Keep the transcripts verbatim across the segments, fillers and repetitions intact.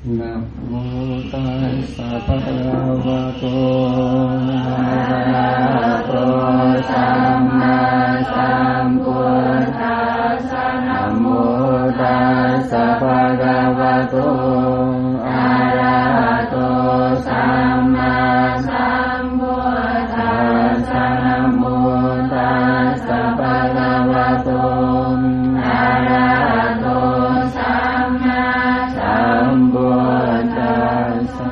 Nam mô Tassa Bhagavato Arahato Samma Sambuddhassa. Nam mô Tassa Bhagavato Arahato Samma Sambuddhassa. Nam mô Tassa Bhagavato Arahato Samma Sambuddhassa.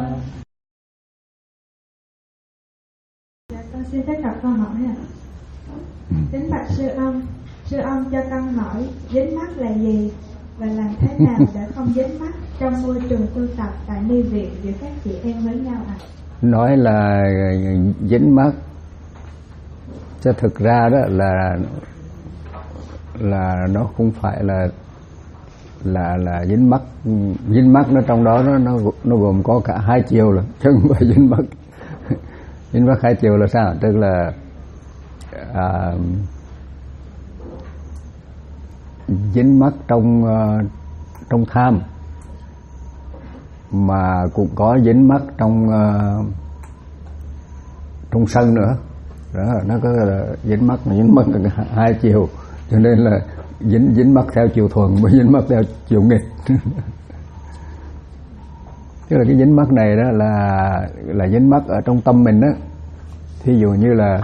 Dạ, con xin phép đọc câu hỏi ạ. Kính bạch sư ông, sư ông cho con hỏi dính mắc là gì và làm thế nào để không dính mắc trong môi trường tu tập tại ni viện giữa các chị em với nhau ạ? À? Nói là dính mắc, chứ thực ra đó là là nó không phải là là là dính mắc. Dính mắc nó trong đó nó nó nó gồm có cả hai chiều rồi, chứ không phải dính mắc. Dính mắc hai chiều là sao? Tức là à, dính mắc trong uh, trong tham, mà cũng có dính mắc trong uh, trong sân nữa. Đó, nó có là dính mắc mà dính mắc hai chiều, cho nên là dính dính mắc theo chiều thuận và dính mắc theo chiều nghịch. Tức là cái dính mắc này đó là là dính mắc ở trong tâm mình đó. Thí dụ như là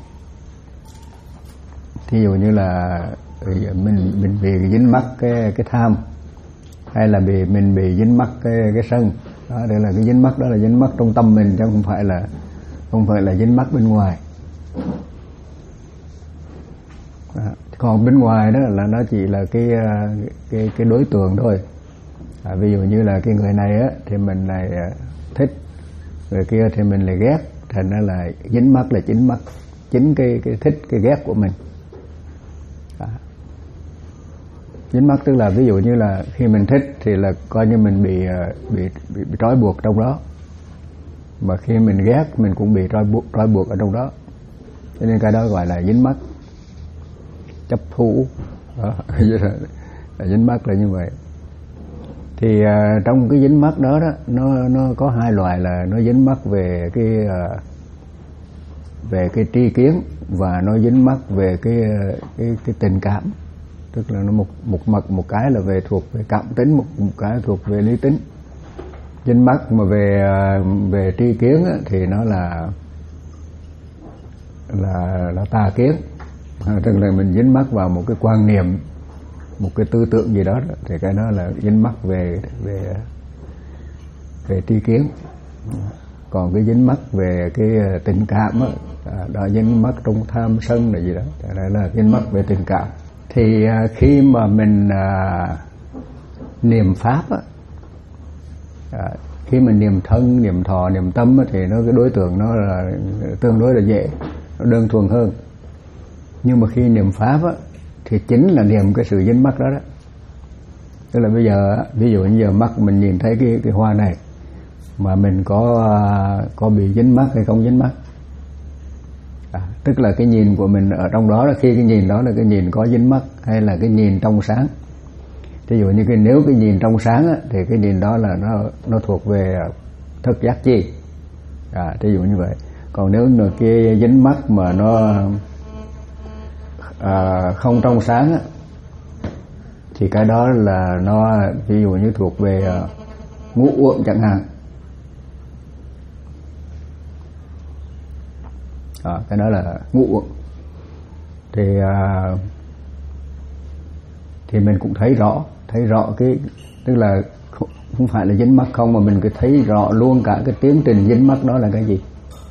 thí dụ như là mình mình bị dính mắc cái cái tham, hay là bị mình bị dính mắc cái cái sân. Đó, đây là cái dính mắc, đó là dính mắc trong tâm mình, chứ không phải là không phải là dính mắc bên ngoài. Đó. Còn bên ngoài đó là nó chỉ là cái cái cái đối tượng thôi. À, ví dụ như là cái người này á thì mình lại thích, người kia thì mình lại ghét, thành ra là dính mắc là chính mắc chính cái cái thích cái ghét của mình. À. Dính mắc tức là ví dụ như là khi mình thích thì là coi như mình bị bị bị, bị trói buộc trong đó, mà khi mình ghét mình cũng bị trói buộc trói buộc ở trong đó, cho nên cái đó gọi là dính mắc, chấp thủ. Đó. Là dính mắc là như vậy. Thì uh, trong cái dính mắc đó đó nó nó có hai loại, là nó dính mắc về cái uh, về cái tri kiến, và nó dính mắc về cái cái cái tình cảm. Tức là nó một một mặt, một cái là về thuộc về cảm tính, một một cái thuộc về lý tính. Dính mắc mà về về tri kiến á, thì nó là là là tà kiến. À, tức là mình dính mắc vào một cái quan niệm, một cái tư tưởng gì đó, thì cái đó là dính mắc về về về tri kiến. Còn cái dính mắc về cái tình cảm á, đó dính mắc trong tham sân là gì đó, đó là dính mắc về tình cảm. Thì khi mà mình à, niệm pháp á, à, khi mình niệm thân, niệm thọ, niệm tâm á, thì nó cái đối tượng nó là tương đối là dễ, nó đơn thuần hơn. Nhưng mà khi niệm pháp á, thì chính là niệm cái sự dính mắc đó đó. Tức là bây giờ ví dụ như giờ mắt mình nhìn thấy cái cái hoa này, mà mình có có bị dính mắc hay không dính mắc. À, tức là cái nhìn của mình ở trong đó là khi cái nhìn đó là cái nhìn có dính mắc hay là cái nhìn trong sáng. Ví dụ như cái nếu cái nhìn trong sáng á, thì cái nhìn đó là nó nó thuộc về thức giác chi. À, ví dụ như vậy. Còn nếu là cái dính mắc mà nó à, không trong sáng á, thì cái đó là nó ví dụ như thuộc về uh, ngũ uẩn chẳng hạn. À, cái đó là ngũ uẩn. Thì uh, thì mình cũng thấy rõ, thấy rõ cái, tức là không phải là dính mắc không, mà mình cứ thấy rõ luôn cả cái tiến trình dính mắc đó là cái gì.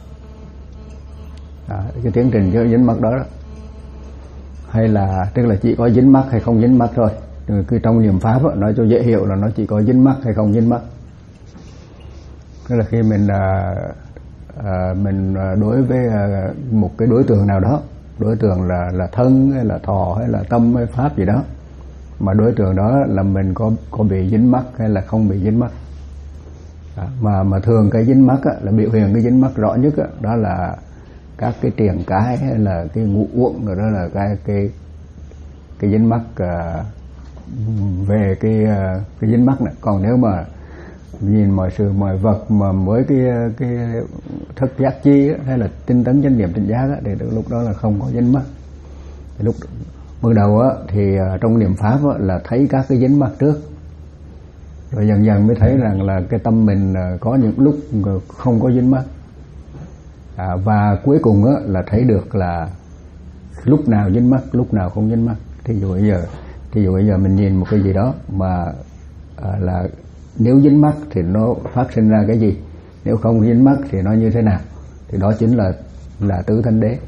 À, cái tiến trình dính mắc đó, đó hay là tức là chỉ có dính mắc hay không dính mắc thôi. Cứ trong niệm pháp đó, nói cho dễ hiểu là nó chỉ có dính mắc hay không dính mắc. Tức là khi mình à, à, mình đối với à, một cái đối tượng nào đó, đối tượng là là thân hay là thọ hay là tâm hay pháp gì đó, mà đối tượng đó là mình có có bị dính mắc hay là không bị dính mắc. À, mà mà thường cái dính mắc á, là biểu hiện cái dính mắc rõ nhất á, đó là các cái triền cái hay là cái ngũ uẩn, rồi đó là cái cái cái dính mắc uh, về cái uh, cái dính mắc này. Còn nếu mà nhìn mọi sự mọi vật mà với cái cái thức giác chi á, hay là tinh tấn chánh niệm tỉnh giác á, thì lúc đó là không có dính mắc. Lúc ban đầu á, thì trong niệm pháp á, là thấy các cái dính mắc trước, rồi dần dần mới thấy rằng là cái tâm mình có những lúc không có dính mắc, à, và cuối cùng á, là thấy được là lúc nào dính mắc, lúc nào không dính mắc. Thí dụ bây giờ, thí dụ bây giờ mình nhìn một cái gì đó mà à, là nếu dính mắc thì nó phát sinh ra cái gì, nếu không dính mắc thì nó như thế nào, thì đó chính là là tứ thánh đế.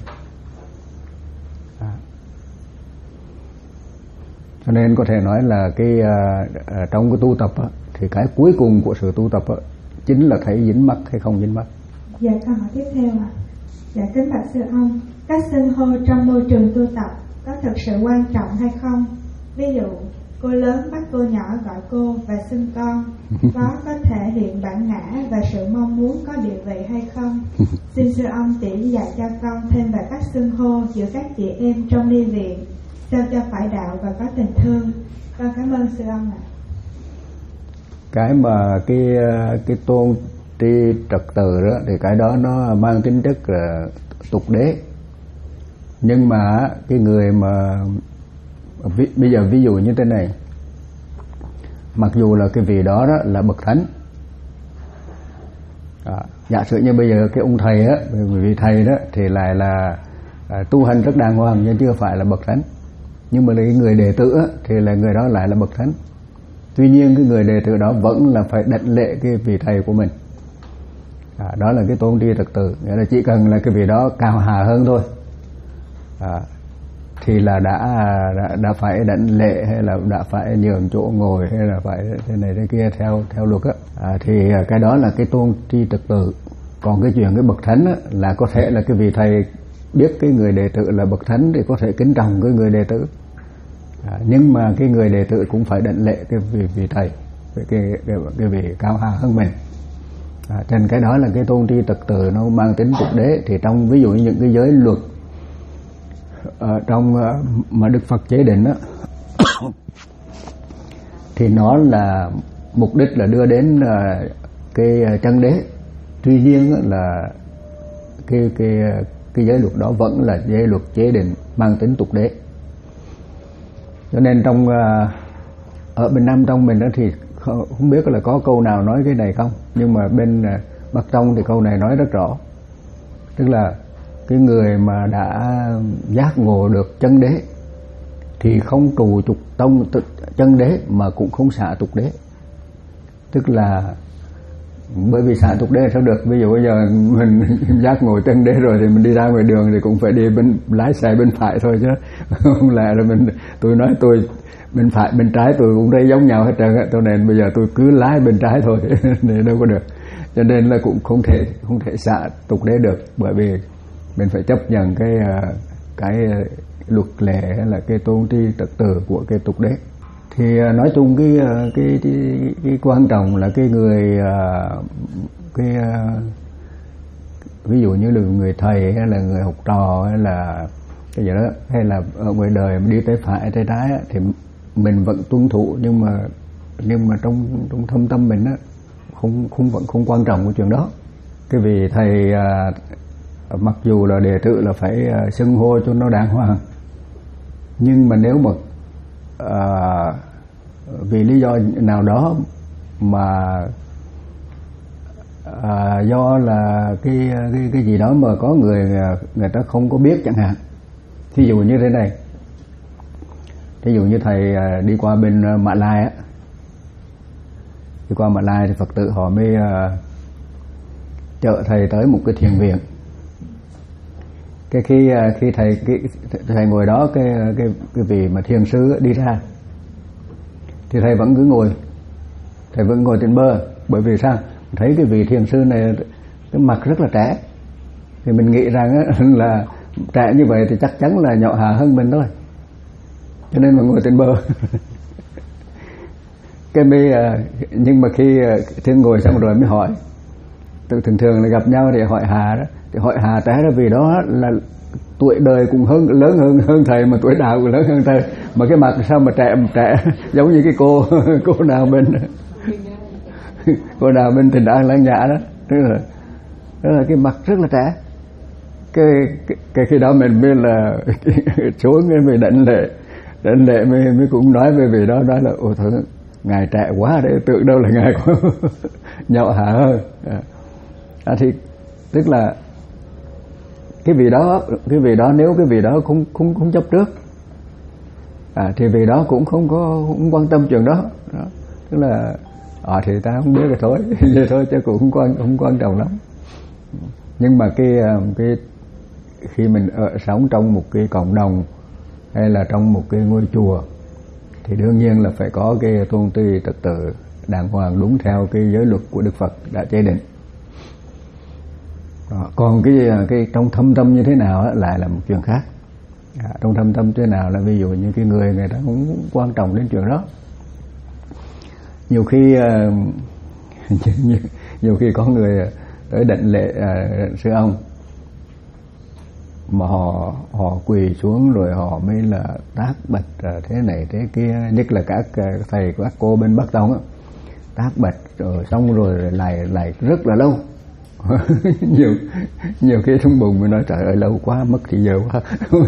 À. Cho nên có thể nói là cái à, à, trong cái tu tập á, thì cái cuối cùng của sự tu tập á, chính là thấy dính mắc hay không dính mắc. Dạ, câu hỏi tiếp theo ạ. À. Dạ, kính bạch sư ông, các xưng hô trong môi trường tu tập có thực sự quan trọng hay không? Ví dụ cô lớn bắt cô nhỏ gọi cô và xưng con, có có thể hiện bản ngã và sự mong muốn có địa vị hay không? Xin sư ông chỉ dạy cho con thêm về các xưng hô giữa các chị em trong ni viện, sao cho phải đạo và có tình thương. Con cảm ơn sư ông ạ. Cái mà cái cái tôn tri trật tự đó thì cái đó nó mang tính chất là tục đế. Nhưng mà cái người mà ví, bây giờ ví dụ như thế này, mặc dù là cái vị đó đó là bậc thánh, à, giả sử như bây giờ cái ông thầy á, vị thầy đó thì lại là à, tu hành rất đàng hoàng nhưng chưa phải là bậc thánh, nhưng mà cái người đệ tử á, thì là người đó lại là bậc thánh. Tuy nhiên cái người đệ tử đó vẫn là phải đảnh lễ cái vị thầy của mình. À, đó là cái tôn tri trật tự, nghĩa là chỉ cần là cái vị đó cao hà hơn thôi, à, thì là đã, đã đã phải đảnh lễ hay là đã phải nhường chỗ ngồi hay là phải thế này thế kia theo theo luật á, à, thì cái đó là cái tôn tri trật tự. Còn cái chuyện cái bậc thánh á, là có thể là cái vị thầy biết cái người đệ tử là bậc thánh thì có thể kính trọng cái người đệ tử, à, nhưng mà cái người đệ tử cũng phải đảnh lễ cái vị, vị thầy cái cái, cái cái vị cao hà hơn mình. À, trên cái đó là cái tôn tri trật tự nó mang tính tục đế. Thì trong ví dụ như những cái giới luật ở trong mà Đức Phật chế định đó, thì nó là mục đích là đưa đến cái chân đế. Tuy nhiên là cái cái cái giới luật đó vẫn là giới luật chế định mang tính tục đế. Cho nên trong ở bên Nam Tông mình đó thì không biết là có câu nào nói cái này không, nhưng mà bên Bắc Tông thì câu này nói rất rõ, tức là cái người mà đã giác ngộ được chân đế thì không trù trục tông chân đế mà cũng không xả tục đế. Tức là bởi vì xả tục đế sao được, ví dụ bây giờ mình giác ngộ chân đế rồi thì mình đi ra ngoài đường thì cũng phải đi bên lái xe bên phải thôi, chứ không lẽ là mình tôi nói tôi bên phải bên trái tôi cũng thấy giống nhau hết trơn á, cho nên bây giờ tôi cứ lái bên trái thôi thì đâu có được. Cho nên là cũng không thể không thể xả tục đế được, bởi vì mình phải chấp nhận cái cái luật lệ hay là cái tôn tri trật tự của cái tục đế. Thì nói chung cái cái cái, cái quan trọng là cái người cái ví dụ như là người thầy hay là người học trò hay là cái gì đó, hay là ở ngoài đời đi tay phải tay trái thì mình vẫn tuân thủ, nhưng mà nhưng mà trong trong thâm tâm mình á không không vẫn không quan trọng cái chuyện đó. Cái vì thầy à, mặc dù là đệ tử là phải à, xưng hô cho nó đàng hoàng, nhưng mà nếu mà à, vì lý do nào đó mà à, do là cái cái cái gì đó mà có người người ta không có biết chẳng hạn, thí dụ như thế này, thí dụ như thầy à, đi qua bên Mã Lai á, đi qua Mã Lai thì Phật tử họ mới uh, chở thầy tới một cái thiền viện. Cái khi uh, khi thầy cái, thầy ngồi đó, cái cái cái vị mà thiền sư đi ra thì thầy vẫn cứ ngồi, thầy vẫn ngồi trên bờ. Bởi vì sao? Thấy cái vị thiền sư này cái mặt rất là trẻ, thì mình nghĩ rằng á, là trẻ như vậy thì chắc chắn là nhỏ hà hơn mình thôi, cho nên mà ngồi trên bờ. Cái mới, nhưng mà khi thiên ngồi xong rồi mới hỏi, tự thường thường là gặp nhau thì hỏi hà đó, thì hỏi hà té ra vì đó là tuổi đời cũng hơn lớn hơn hơn thầy, mà tuổi đạo cũng lớn hơn thầy, mà cái mặt sao mà trẻ trẻ giống như cái cô cô nào bên cô nào bên Tình An Lăng Nhã đó, tức là, tức là cái mặt rất là trẻ. Cái, cái, cái khi đó mình biết là xuống cái mình đảnh lễ, đảnh lễ mới, mới cũng nói về vị đó, nói là ôi thôi ngài trẻ quá đấy, tưởng đâu là ngài có nhậu hả hơn. À, thì tức là cái vị đó, cái vị đó nếu cái vị đó không không không chấp trước, à, thì vị đó cũng không có không quan tâm chuyện đó, đó. Tức là à, thì ta không biết rồi thôi, vậy thôi chứ cũng không quan không quan trọng lắm. Nhưng mà cái cái khi mình ở, sống trong một cái cộng đồng hay là trong một cái ngôi chùa thì đương nhiên là phải có cái tôn ti trật tự đàng hoàng đúng theo cái giới luật của Đức Phật đã chế định. Đó. Còn cái cái trong thâm tâm như thế nào á, lại là một chuyện khác. À, trong thâm tâm thế nào là ví dụ như cái người người ta cũng quan trọng đến chuyện đó. Nhiều khi uh, nhiều, nhiều khi có người tới đảnh lễ uh, sư ông mà họ họ quỳ xuống rồi họ mới là tác bạch uh, thế này thế kia, nhất là các uh, thầy các cô bên Bắc Tông á, tác bạch rồi xong rồi lại lại rất là lâu. nhiều nhiều khi trong bụng mình nói trời ơi lâu quá, mất thì giờ quá.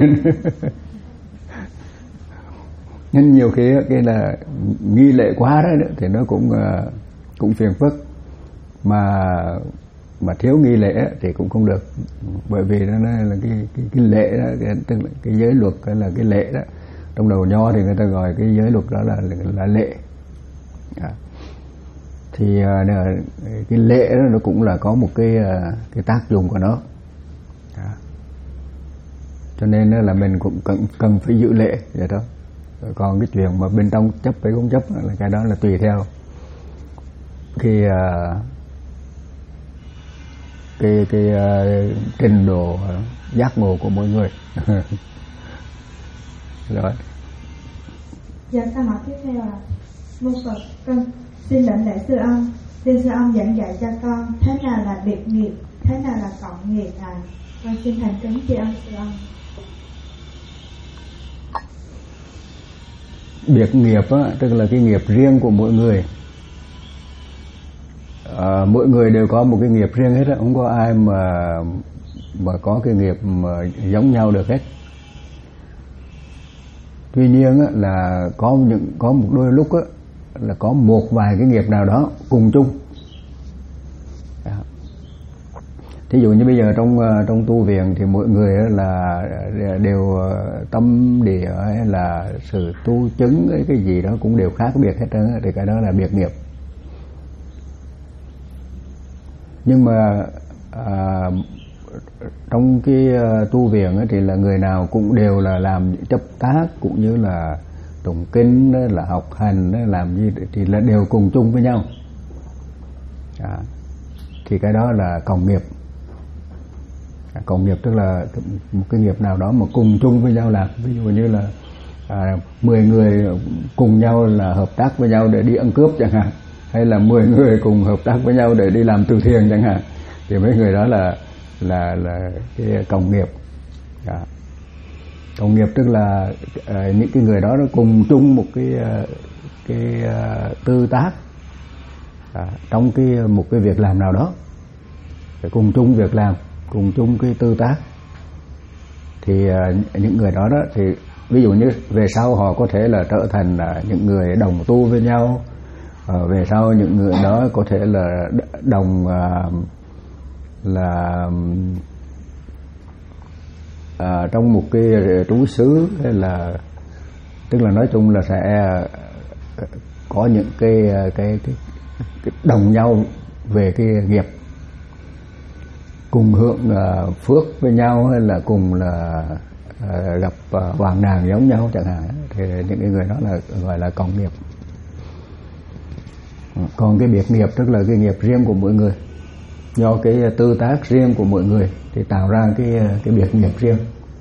Nhưng nhiều khi cái là nghi lễ quá đó thì nó cũng cũng phiền phức, mà mà thiếu nghi lễ thì cũng không được, bởi vì nó là cái cái, cái lễ đó, cái, tức là cái giới luật hay là cái lễ đó, trong đầu Nho thì người ta gọi cái giới luật đó là là lễ. À. Thì cái lễ đó nó cũng là có một cái cái tác dụng của nó. À. Cho nên là mình cũng cần cần phải giữ lễ vậy đó. Rồi còn cái chuyện mà bên trong chấp hay không chấp là cái đó là tùy theo cái cái cái uh, trình độ giác ngộ của mỗi người. Rồi. Dạ, câu hỏi tiếp theo là Mô Phật, con xin đảnh lễ sư ông. Xin sư ông giảng dạy cho con thế nào là biệt nghiệp, thế nào là cộng nghiệp à? Con xin thành kính tri ân sư ông. Biệt nghiệp á, tức là cái nghiệp riêng của mỗi người. À, mỗi người đều có một cái nghiệp riêng hết á, không có ai mà mà có cái nghiệp mà giống nhau được hết. Tuy nhiên á, là có những có một đôi lúc á, là có một vài cái nghiệp nào đó cùng chung. Đó. Thí dụ như bây giờ trong trong tu viện thì mỗi người là đều tâm địa hay là sự tu chứng ấy, cái gì đó cũng đều khác biệt hết trơn, thì cái đó là biệt nghiệp. Nhưng mà à, trong cái tu viện ấy, thì là người nào cũng đều là làm chấp tác cũng như là tụng kinh, là học hành, làm gì thì là đều cùng chung với nhau. À, thì cái đó là cộng nghiệp. À, cộng nghiệp tức là một cái nghiệp nào đó mà cùng chung với nhau làm. Ví dụ như là à, mười người cùng nhau là hợp tác với nhau để đi ăn cướp chẳng hạn, hay là mười người cùng hợp tác với nhau để đi làm từ thiện chẳng hạn, thì mấy người đó là là là cái cộng nghiệp. À, cộng nghiệp tức là uh, những cái người đó nó cùng chung một cái uh, cái uh, tư tác à, trong cái một cái việc làm nào đó, phải cùng chung việc làm, cùng chung cái tư tác, thì uh, những người đó đó thì ví dụ như về sau họ có thể là trở thành uh, những người đồng tu với nhau. Uh, về sau những người đó có thể là đồng uh, là À, trong một cái trú xứ, hay là tức là nói chung là sẽ có những cái cái cái, cái đồng nhau về cái nghiệp, cùng hưởng uh, phước với nhau, hay là cùng là uh, gặp uh, hoàng nàng giống nhau chẳng hạn, thì những cái người đó là gọi là cộng nghiệp. Còn cái biệt nghiệp tức là cái nghiệp riêng của mỗi người, do cái tư tác riêng của mỗi người thì tạo ra cái cái biệt nghiệp riêng.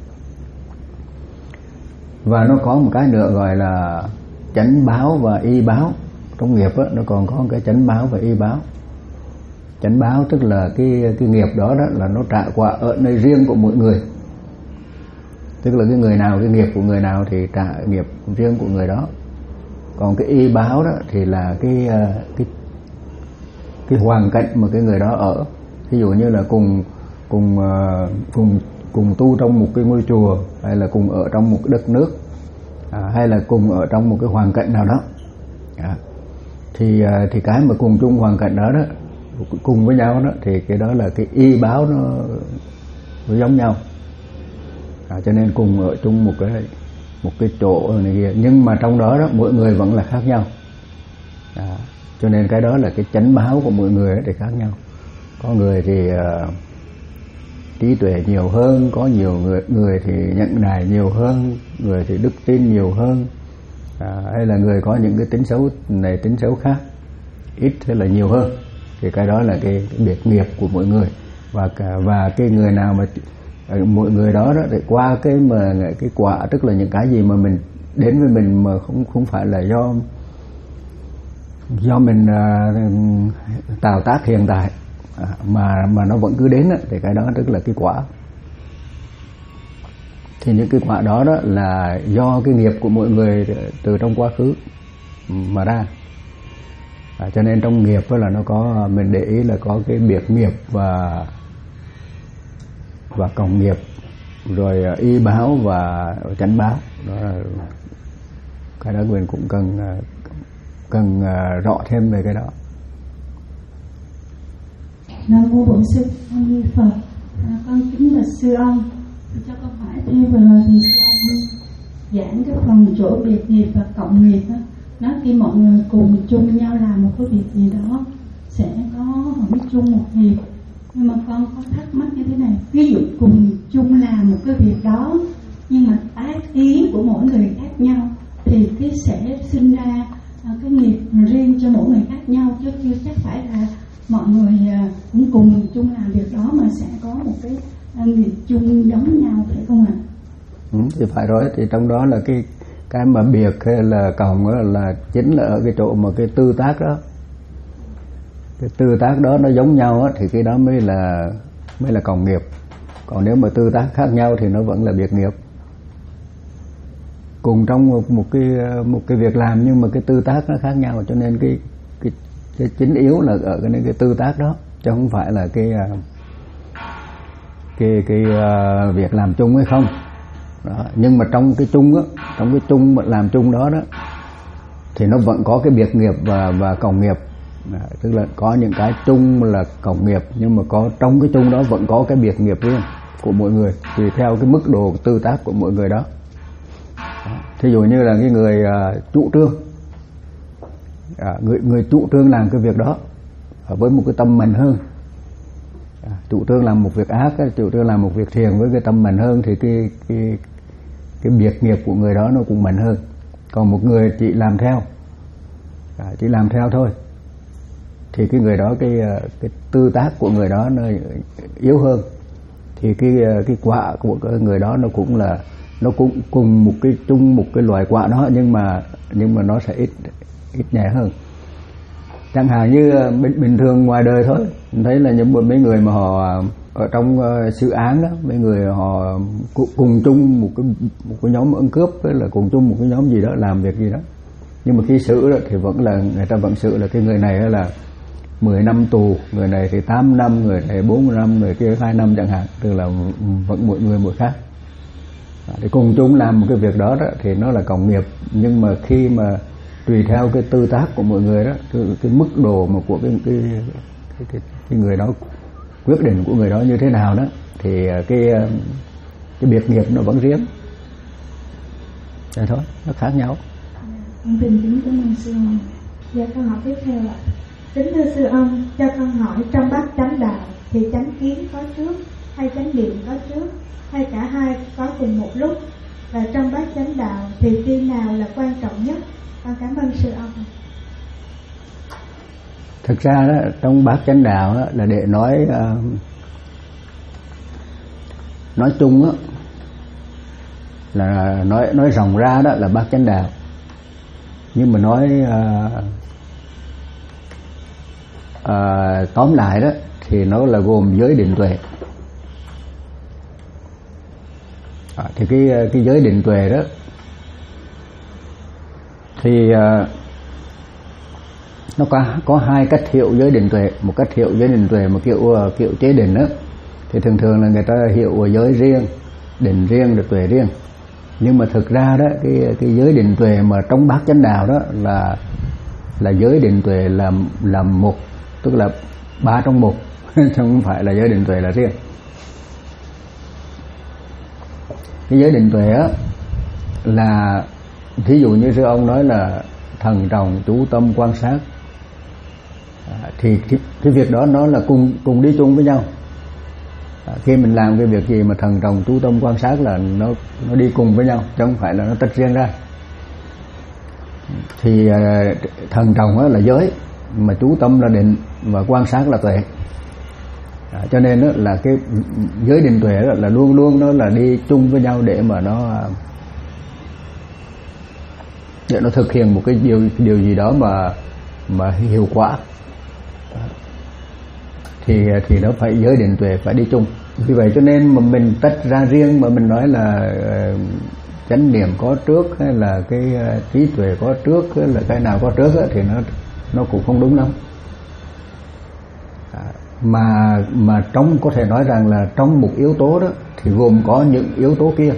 Và nó có một cái nữa gọi là chánh báo và y báo. Trong nghiệp á, nó còn có một cái chánh báo và y báo. Chánh báo tức là cái cái nghiệp đó đó là nó trả quả ở nơi riêng của mỗi người. Tức là cái người nào, cái nghiệp của người nào thì trả nghiệp riêng của người đó. Còn cái y báo đó thì là cái cái cái hoàn cảnh mà cái người đó ở. Ví dụ như là cùng cùng uh, cùng cùng tu trong một cái ngôi chùa, hay là cùng ở trong một cái đất nước, à, hay là cùng ở trong một cái hoàn cảnh nào đó, à, thì uh, thì cái mà cùng chung hoàn cảnh đó đó, cùng với nhau đó, thì cái đó là cái y báo nó, nó giống nhau, à, cho nên cùng ở chung một cái một cái chỗ này kia, nhưng mà trong đó đó mỗi người vẫn là khác nhau, à, cho nên cái đó là cái chánh báo của mỗi người thì khác nhau. Có người thì uh, trí tuệ nhiều hơn, có nhiều người người thì nhận nài nhiều hơn, người thì đức tin nhiều hơn, à, hay là người có những cái tính xấu này tính xấu khác, ít hay là nhiều hơn, thì cái đó là cái, cái biệt nghiệp của mỗi người. Và cả, và cái người nào mà mỗi người đó đó thì qua cái mà cái quả, tức là những cái gì mà mình đến với mình mà không không phải là do do mình uh, tạo tác hiện tại, à, mà mà nó vẫn cứ đến đó, thì cái đó tức là cái quả. Thì những cái quả đó đó là do cái nghiệp của mỗi người từ trong quá khứ mà ra, à, cho nên trong nghiệp đó là nó có, mình để ý là có cái biệt nghiệp và và cộng nghiệp, rồi y báo và chánh báo. Đó là cái đó mình cũng cần cần rõ thêm về cái đó. Nam mô Bổn Sư A Di Phật. À, con kính bạch sư ông, cho con hỏi thêm vừa rồi thì sư ông giảng cái phần chỗ biệt nghiệp và cộng nghiệp đó, nói khi mọi người cùng chung nhau làm một cái việc gì đó sẽ có hưởng chung một nghiệp. Nhưng mà con có thắc mắc như thế này, ví dụ cùng chung làm một cái việc đó nhưng mà tác ý của mỗi người khác nhau thì cái sẽ sinh ra cái nghiệp riêng cho mỗi người khác nhau, chứ chưa chắc phải là mọi người cũng cùng chung làm việc đó mà sẽ có một cái nghiệp chung giống nhau, phải không ạ? Ừ, thì phải rồi. Thì trong đó là cái cái mà biệt hay là cộng là, là chính là ở cái chỗ mà cái tư tác đó, cái tư tác đó nó giống nhau á, thì cái đó mới là mới là cộng nghiệp. Còn nếu mà tư tác khác nhau thì nó vẫn là biệt nghiệp. Cùng trong một, một cái một cái việc làm nhưng mà cái tư tác nó khác nhau, cho nên cái cái, cái chính yếu là ở cái cái tư tác đó, chứ không phải là cái cái cái uh, việc làm chung hay không. Đó. Nhưng mà trong cái chung á, trong cái chung làm chung đó đó thì nó vẫn có cái biệt nghiệp và và cộng nghiệp. Đó, tức là có những cái chung là cộng nghiệp, nhưng mà có trong cái chung đó vẫn có cái biệt nghiệp riêng của mỗi người, tùy theo cái mức độ tư tác của mỗi người đó. Đó. Thí dụ như là cái người uh, trụ trương, à, người người trụ trương làm cái việc đó với một cái tâm mạnh hơn, à, trụ trương làm một việc ác, trụ trương làm một việc thiện với cái tâm mạnh hơn, thì cái cái cái biệt nghiệp của người đó nó cũng mạnh hơn. Còn một người chỉ làm theo, à, chỉ làm theo thôi, thì cái người đó cái cái tư tác của người đó nó yếu hơn, thì cái cái quả của người đó nó cũng là nó cũng cùng một cái chung một cái loại quả đó, nhưng mà nhưng mà nó sẽ ít ít nhẹ hơn. Chẳng hạn như bình, bình thường ngoài đời thôi, mình thấy là những mấy người mà họ ở trong uh, sự án đó, mấy người họ cùng chung một cái một cái nhóm ăn cướp, với là cùng chung một cái nhóm gì đó làm việc gì đó, nhưng mà khi xử đó thì vẫn là người ta vẫn xử là cái người này là mười năm tù, người này thì tám năm, người này bốn năm, người kia hai năm chẳng hạn, tức là vẫn mỗi người mỗi khác. Thì cùng chung làm một cái việc đó, đó thì nó là cộng nghiệp, nhưng mà khi mà tùy theo cái tư tác của mọi người đó, cái, cái mức độ mà của cái cái, cái cái cái người đó, quyết định của người đó như thế nào đó, thì cái cái biệt nghiệp nó vẫn riêng. Vậy thôi, nó khác nhau. Con xin kính cảm ơn sư ông. Dạ câu hỏi tiếp theo ạ. Kính thưa sư ông, cho con hỏi trong bát chánh đạo thì chánh kiến có trước hay chánh niệm có trước, hay cả hai có cùng một lúc? Và trong bát chánh đạo thì khi nào là quan trọng nhất? Con cảm ơn sư ông. Thực ra đó, trong bát chánh đạo đó, là để nói uh, nói chung đó, là nói nói rộng ra đó là bát chánh đạo, nhưng mà nói uh, uh, tóm lại đó thì nó là gồm giới định tuệ. À, thì cái cái giới định tuệ đó thì uh, nó có có hai cách hiểu giới định tuệ. Một cách hiểu giới định tuệ một kiểu kiểu chế định đó, thì thường thường là người ta hiểu giới riêng, định riêng, được tuệ riêng. Nhưng mà thực ra đó, cái cái giới định tuệ mà trong bát chánh đạo đó là là giới định tuệ là là một, tức là ba trong một, chứ không phải là giới định tuệ là riêng. Cái giới định tuệ á là thí dụ như sư ông nói là thần trọng, chú tâm, quan sát, à, thì cái, cái việc đó nó là cùng cùng đi chung với nhau. À, khi mình làm cái việc gì mà thần trọng, chú tâm, quan sát là nó nó đi cùng với nhau, chứ không phải là nó tách riêng ra. Thì à, thần trọng là giới, mà chú tâm là định, và quan sát là tuệ. À, cho nên đó là cái giới định tuệ đó là luôn luôn nó là đi chung với nhau để mà nó để nó thực hiện một cái điều điều gì đó mà mà hiệu quả. Thì thì nó phải giới định tuệ phải đi chung. Vì vậy cho nên mà mình tách ra riêng mà mình nói là uh, chánh niệm có trước hay là cái uh, trí tuệ có trước hay là cái nào có trước đó, thì nó nó cũng không đúng lắm. À, mà mà trong có thể nói rằng là trong một yếu tố đó thì gồm có những yếu tố kia.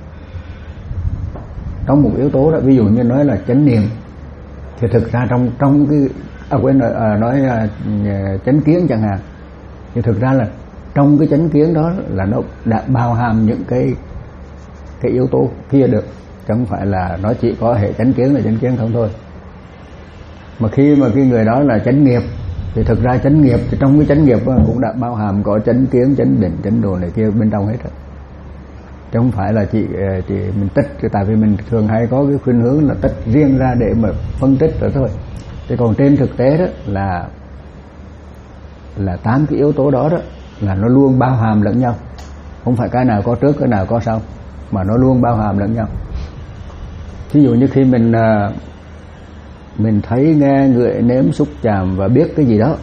Trong một yếu tố đó, ví dụ như nói là chánh niệm, thì thực ra trong trong cái à, quên nói, à, nói à, chánh kiến chẳng hạn, thì thực ra là trong cái chánh kiến đó là nó đã bao hàm những cái cái yếu tố kia được, chứ không phải là nó chỉ có hệ chánh kiến là chánh kiến không thôi. Mà khi mà cái người đó là chánh nghiệp, thì thực ra chánh nghiệp thì trong cái chánh nghiệp cũng đã bao hàm có chánh kiến, chánh định, chánh đồ này kia bên trong hết rồi. Chứ không phải là chỉ chỉ mình tách, tại vì mình thường hay có cái khuynh hướng là tách riêng ra để mà phân tích rồi thôi. Thế còn trên thực tế đó là là tám cái yếu tố đó đó là nó luôn bao hàm lẫn nhau, không phải cái nào có trước cái nào có sau, mà nó luôn bao hàm lẫn nhau. Ví dụ như khi mình mình thấy, nghe, ngửi, nếm, xúc, chạm và biết cái gì đó,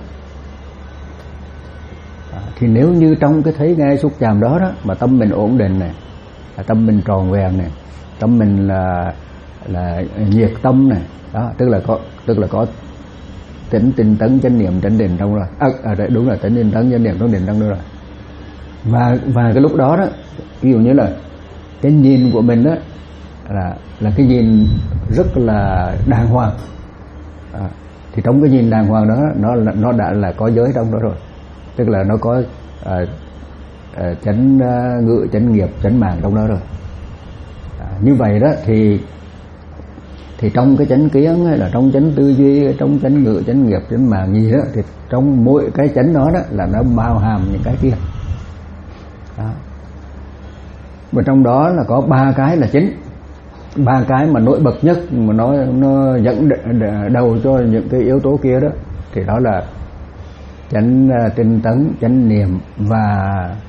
thì nếu như trong cái thấy, nghe, xúc, chạm đó đó mà tâm mình ổn định này, tâm mình tròn vẹn này, tâm mình là là nhiệt tâm này, đó tức là có tức là có tính tinh tấn, chánh niệm, chánh định trong rồi. À, à đúng là tính tinh tấn, chánh niệm, chánh định trong đó rồi. Và và cái lúc đó đó, ví dụ như là cái nhìn của mình đó là là cái nhìn rất là đàng hoàng. À, thì trong cái nhìn đàng hoàng đó nó nó đã là có giới trong đó rồi, tức là nó có à, à, chánh uh, ngự, chánh nghiệp, chánh mạng trong đó rồi. À, như vậy đó thì thì trong cái chánh kiến hay là trong chánh tư duy, trong chánh ngự, chánh nghiệp, chánh mạng gì đó, thì trong mỗi cái chánh đó đó là nó bao hàm những cái kia. Đó. Và trong đó là có ba cái là chính, ba cái mà nổi bật nhất mà nó nó dẫn đầu cho những cái yếu tố kia đó, thì đó là chánh tinh tấn, chánh niệm và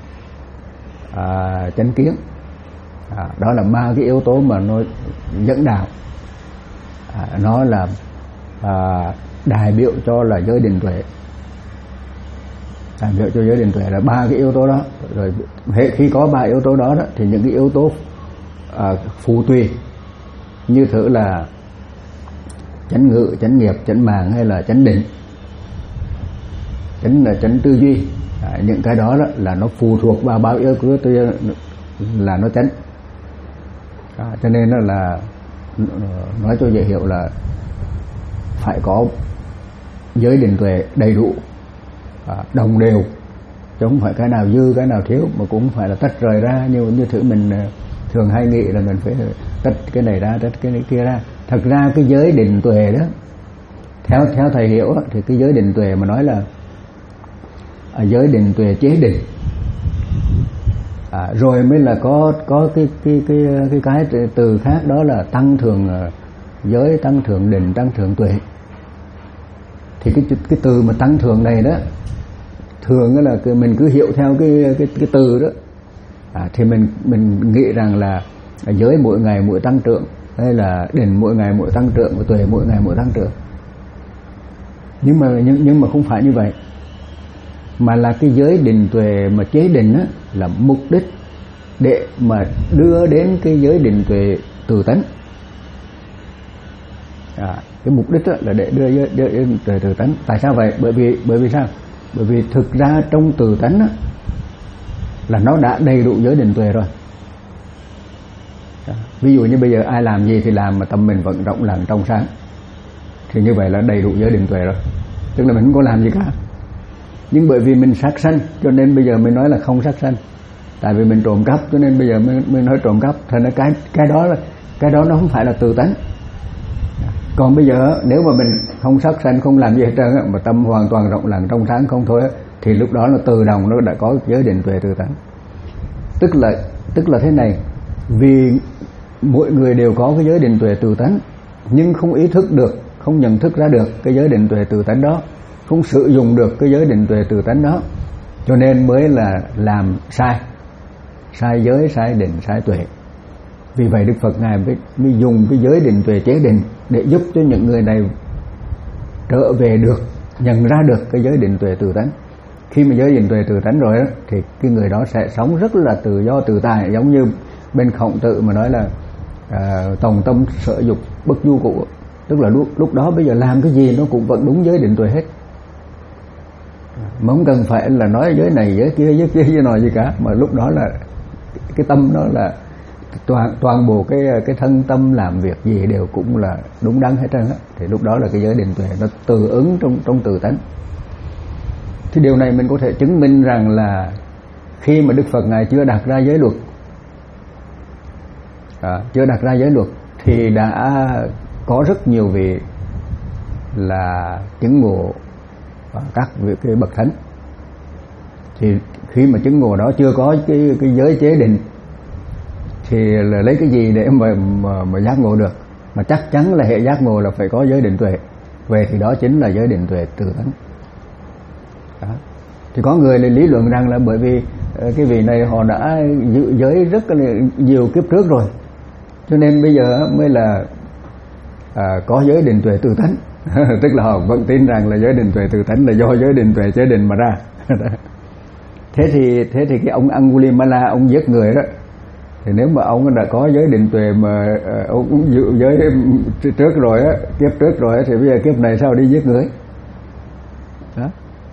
à, chánh kiến. À, đó là ba cái yếu tố mà nó dẫn đạo. À, nó là à, đại biểu cho là giới định tuệ, đại biểu cho giới định tuệ là ba cái yếu tố đó. Rồi hệ khi có ba yếu tố đó, đó thì những cái yếu tố à, phụ tùy như thử là chánh ngự, chánh nghiệp, chánh mạng hay là chánh định, chánh là chánh tư duy, à, những cái đó, đó là nó phụ thuộc vào bao yếu tố là nó chánh. À, cho nên đó là nói cho dễ hiểu là phải có giới định tuệ đầy đủ, à, đồng đều, chứ không phải cái nào dư cái nào thiếu, mà cũng phải là tách rời ra như như thử mình thường hay nghĩ là mình phải tách cái này ra, tách cái này kia ra. Thật ra cái giới định tuệ đó, theo theo thầy hiểu thì cái giới định tuệ mà nói là à, giới định tuệ chế định, à, rồi mới là có có cái cái cái cái cái từ khác đó là tăng thường giới, tăng thường định, tăng thường tuệ. Thì cái cái từ mà tăng thường này đó, thường là mình cứ hiểu theo cái cái cái từ đó, à, thì mình mình nghĩ rằng là giới mỗi ngày mỗi tăng trưởng, hay là định mỗi ngày mỗi tăng trưởng, và tuệ mỗi ngày mỗi tăng trưởng. Nhưng mà nhưng, nhưng mà không phải như vậy, mà là cái giới định tuệ mà chế định á, là mục đích để mà đưa đến cái giới định tuệ từ tánh. À, cái mục đích là để đưa giới, giới định tuệ từ tánh. Tại sao vậy? Bởi vì bởi vì sao? Bởi vì thực ra trong từ tánh á, là nó đã đầy đủ giới định tuệ rồi. À, ví dụ như bây giờ ai làm gì thì làm mà tâm mình vẫn rộng lặng trong sáng, thì như vậy là đầy đủ giới định tuệ rồi. Tức là mình không có làm gì cả. Nhưng bởi vì mình sát sanh cho nên bây giờ mình nói là không sát sanh. Tại vì mình trộm cắp cho nên bây giờ mình, mình nói trộm cắp. Thành ra cái cái đó là cái đó nó không phải là từ tánh. Còn bây giờ nếu mà mình không sát sanh, không làm gì hết trơn mà tâm hoàn toàn rộng lặng trong sáng không thôi, thì lúc đó là tự động nó đã có giới định tuệ từ tánh. Tức là tức là thế này, vì mỗi người đều có cái giới định tuệ từ tánh, nhưng không ý thức được, không nhận thức ra được cái giới định tuệ từ tánh đó, không sử dụng được cái giới định tuệ từ tánh đó, cho nên mới là làm sai, sai giới, sai định, sai tuệ. Vì vậy Đức Phật Ngài mới, mới dùng cái giới định tuệ chế định để giúp cho những người này trở về được, nhận ra được cái giới định tuệ từ tánh. Khi mà giới định tuệ từ tánh rồi đó, thì cái người đó sẽ sống rất là tự do tự tại, giống như bên Khổng Tử mà nói là à, tòng tâm sở dục bất du cụ. Tức là lúc, lúc đó bây giờ làm cái gì nó cũng vẫn đúng giới định tuệ hết, mà không cần phải là nói giới này giới kia giới kia giới nọ gì cả, mà lúc đó là cái tâm đó là toàn toàn bộ cái cái thân tâm làm việc gì đều cũng là đúng đắn hết trơn á. Thì lúc đó là cái giới định tuệ nó tự ứng trong trong tự tánh. Thì điều này mình có thể chứng minh rằng là khi mà Đức Phật Ngài chưa đặt ra giới luật, à, chưa đặt ra giới luật thì đã có rất nhiều vị là chứng ngộ các vị cái bậc thánh. Thì khi mà chứng ngộ đó chưa có cái cái giới chế định thì là lấy cái gì để mà mà, mà giác ngộ được? Mà chắc chắn là hệ giác ngộ là phải có giới định tuệ. Về thì đó chính là giới định tuệ từ tánh. Đó. Thì có người lý luận rằng là bởi vì cái vị này họ đã giữ giới rất là nhiều kiếp trước rồi, cho nên bây giờ mới là à, có giới định tuệ từ tánh. Tức là họ vẫn tin rằng là giới định tuệ từ tánh là do giới định tuệ chế định mà ra. Thế thì thế thì cái ông Angulimala, ông giết người đó, thì nếu mà ông đã có giới định tuệ mà ông cũng dự giới trước rồi á, kiếp trước rồi á, thì bây giờ kiếp này sao đi giết người? Đó.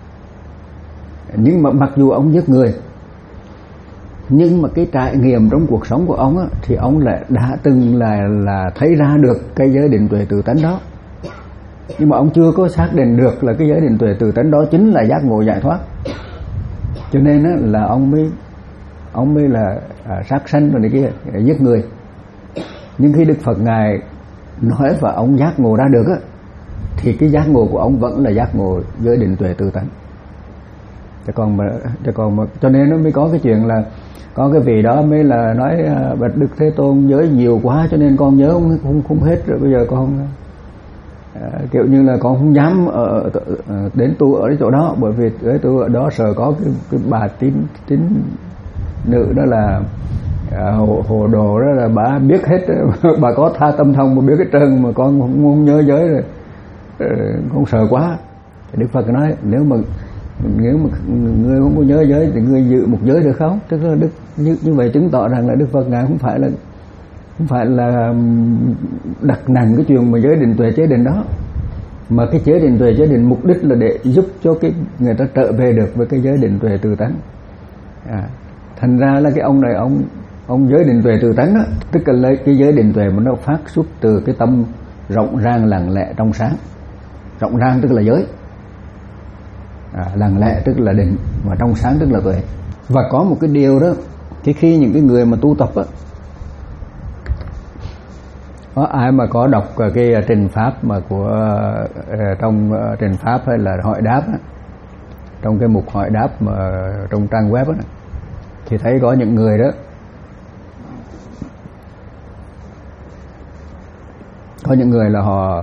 Nhưng mà mặc dù ông giết người, nhưng mà cái trải nghiệm trong cuộc sống của ông á, thì ông lại đã từng là là thấy ra được cái giới định tuệ từ tánh đó. Nhưng mà ông chưa có xác định được là cái giới định tuệ từ tánh đó chính là giác ngộ giải thoát. Cho nên á, là ông mới ông mới là à, sát sanh rồi này kia, giết người. Nhưng khi Đức Phật Ngài nói và ông giác ngộ ra được á, thì cái giác ngộ của ông vẫn là giác ngộ giới định tuệ từ tánh. Cho còn mà cho còn mà cho nên nó mới có cái chuyện là có cái vị đó mới là nói bạch Đức Thế Tôn giới nhiều quá cho nên con nhớ không không, không hết rồi, bây giờ con à, kiểu như là con không dám ở, ở, đến tu ở cái chỗ đó, bởi vì ở tu ở đó sợ có cái, cái bà tín tín nữ đó là à, hồ, hồ đồ đó là bà biết hết, bà có tha tâm thông mà biết cái trơn, mà con không, không nhớ giới rồi, con sợ quá. Đức Phật nói nếu mà nếu mà ngươi không có nhớ giới thì ngươi giữ một giới được không? Tức là đức như, như vậy chứng tỏ rằng là Đức Phật Ngài không phải là không phải là đặt nặng cái chuyện mà giới định tuệ chế định đó, mà cái chế định tuệ chế định mục đích là để giúp cho cái người ta trở về được với cái giới định tuệ từ tánh. À, thành ra là cái ông này ông ông giới định tuệ từ tánh đó, tức là lấy cái giới định tuệ mà nó phát xuất từ cái tâm rộng ràng lặng lẽ trong sáng. Rộng ràng tức là giới, à, lặng lẽ tức là định, và trong sáng tức là tuệ. Và có một cái điều đó, cái khi những cái người mà tu tập á, có ai mà có đọc cái trình pháp mà của trong trình pháp hay là hỏi đáp á, trong cái mục hỏi đáp mà trong trang web á, thì thấy có những người đó, có những người là họ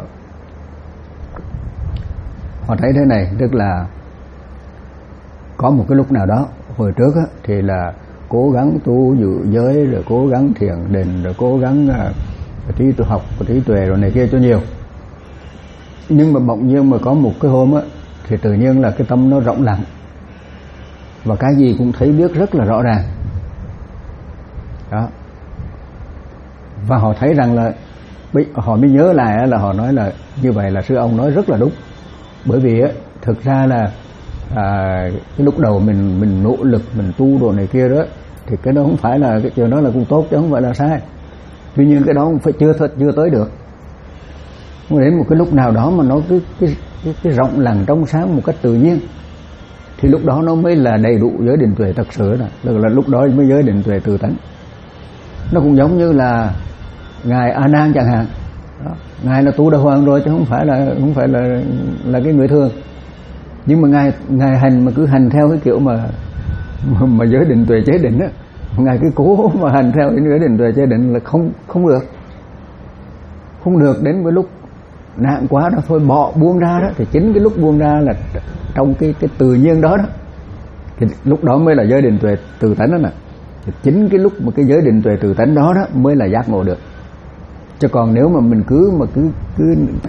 họ thấy thế này, tức là có một cái lúc nào đó hồi trước á, thì là cố gắng tu giữ giới, rồi cố gắng thiền định, rồi cố gắng uh, trí tu học, trí tuệ rồi này kia cho nhiều. Nhưng mà bỗng nhiên mà có một cái hôm á, thì tự nhiên là cái tâm nó rộng lặng và cái gì cũng thấy biết rất là rõ ràng đó. Và họ thấy rằng là họ mới nhớ lại là họ nói là như vậy là sư ông nói rất là đúng. Bởi vì á, thực ra là à, cái lúc đầu mình mình nỗ lực mình tu đồ này kia đó thì cái đó không phải là cái chuyện đó là cũng tốt chứ không phải là sai. Tuy nhiên cái đó cũng phải chưa thật chưa tới được. Đến một cái lúc nào đó mà nó cứ cái cái, cái rộng lặng trong sáng một cách tự nhiên thì lúc đó nó mới là đầy đủ giới định tuệ thật sự này. Tức là lúc đó mới giới định tuệ tự tánh. Nó cũng giống như là ngài A Nan chẳng hạn. Đó. Ngài là tu đà hoàng rồi chứ không phải là không phải là là cái người thường. Nhưng mà ngài ngài hành mà cứ hành theo cái kiểu mà mà, mà giới định tuệ chế định á, ngài cứ cố mà hành theo cái giới định tuệ chế định là không không được. Không được, đến với lúc nạn quá đó thôi bỏ buông ra đó, thì chính cái lúc buông ra là trong cái cái tự nhiên đó đó thì lúc đó mới là giới định tuệ tự tánh đó nè. Thì chính cái lúc mà cái giới định tuệ tự tánh đó đó mới là giác ngộ được. Chứ còn nếu mà mình cứ mà cứ cứ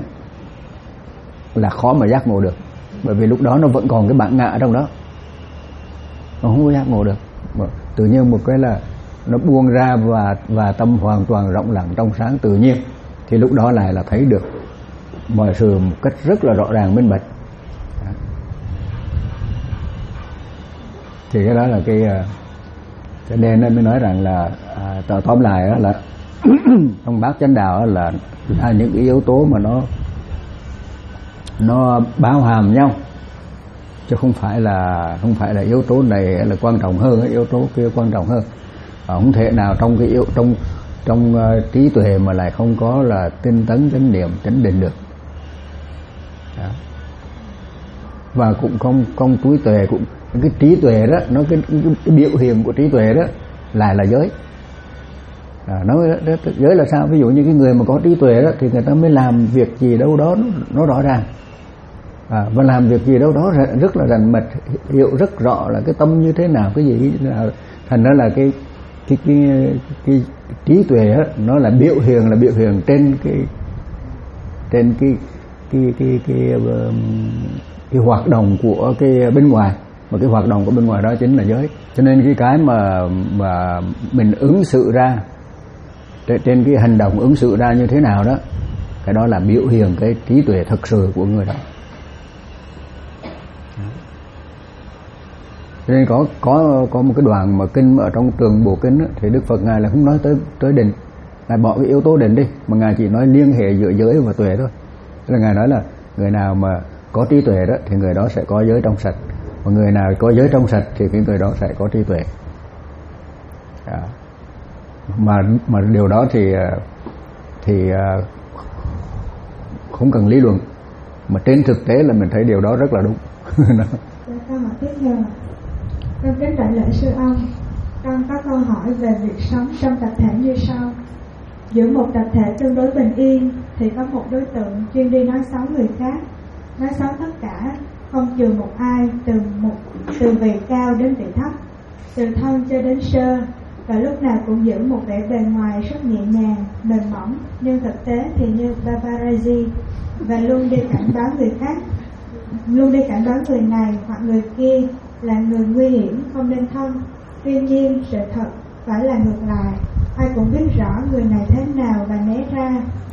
là khó mà giác ngộ được. Bởi vì lúc đó nó vẫn còn cái bản ngã trong đó, nó không có giác ngộ được. Mà tự nhiên một cái là nó buông ra và và tâm hoàn toàn rộng lặng trong sáng tự nhiên, thì lúc đó lại là thấy được mọi sự một cách rất là rõ ràng minh bạch. Thì cái đó là cái cho nên mới nói rằng là à, tóm lại là trong bát chánh đạo là, là những cái yếu tố mà nó nó bao hàm nhau, chứ không phải là không phải là yếu tố này là quan trọng hơn, yếu tố kia quan trọng hơn. Và không thể nào trong cái yếu trong trong uh, trí tuệ mà lại không có là tinh tấn chánh niệm chánh định được. Đó. Và cũng không không trí tuệ cũng cái trí tuệ đó, nó cái, cái, cái biểu hiện của trí tuệ đó lại là giới. À, nó giới là sao? Ví dụ như cái người mà có trí tuệ đó thì người ta mới làm việc gì đâu đó nó, nó rõ ràng. À, và làm việc gì đâu đó rất là rành mạch, hiểu rất rõ là cái tâm như thế nào, cái gì như thế nào. Thành ra là cái cái cái, cái, cái trí tuệ đó, nó là biểu hiện là biểu hiện trên cái trên cái cái cái cái, cái, cái, cái hoạt động của cái bên ngoài, mà cái hoạt động của bên ngoài đó chính là giới. Cho nên cái cái mà mà mình ứng xử ra trên cái hành động ứng xử ra như thế nào đó, cái đó là biểu hiện cái trí tuệ thực sự của người đó. Cho nên có có có một cái đoạn mà kinh ở trong Tường Bộ Kinh đó, thì Đức Phật ngài là không nói tới tới định, ngài bỏ cái yếu tố định đi, mà ngài chỉ nói liên hệ giữa giới và tuệ thôi. Tức là ngài nói là người nào mà có trí tuệ đó thì người đó sẽ có giới trong sạch, và người nào có giới trong sạch thì cái người đó sẽ có trí tuệ. Đó. Mà mà điều đó thì thì không cần lý luận, mà trên thực tế là mình thấy điều đó rất là đúng. Câu hỏi tiếp theo, con kính đại lễ sư ông, con có câu hỏi về việc sống trong tập thể như sau. Giữa một tập thể tương đối bình yên thì có một đối tượng chuyên đi nói xấu người khác, nói xấu tất cả, không chừa một ai, từ một từ vị cao đến vị thấp, từ thân cho đến sơ, và lúc nào cũng giữ một vẻ bề ngoài rất nhẹ nhàng, mềm mỏng, nhưng thực tế thì như Babaji, và luôn đi cảnh báo người khác, luôn đi cảnh báo người này hoặc người kia là người nguy hiểm, không nên thân. Tuy nhiên sự thật phải là ngược lại, ai cũng biết rõ người này thế nào và né ra.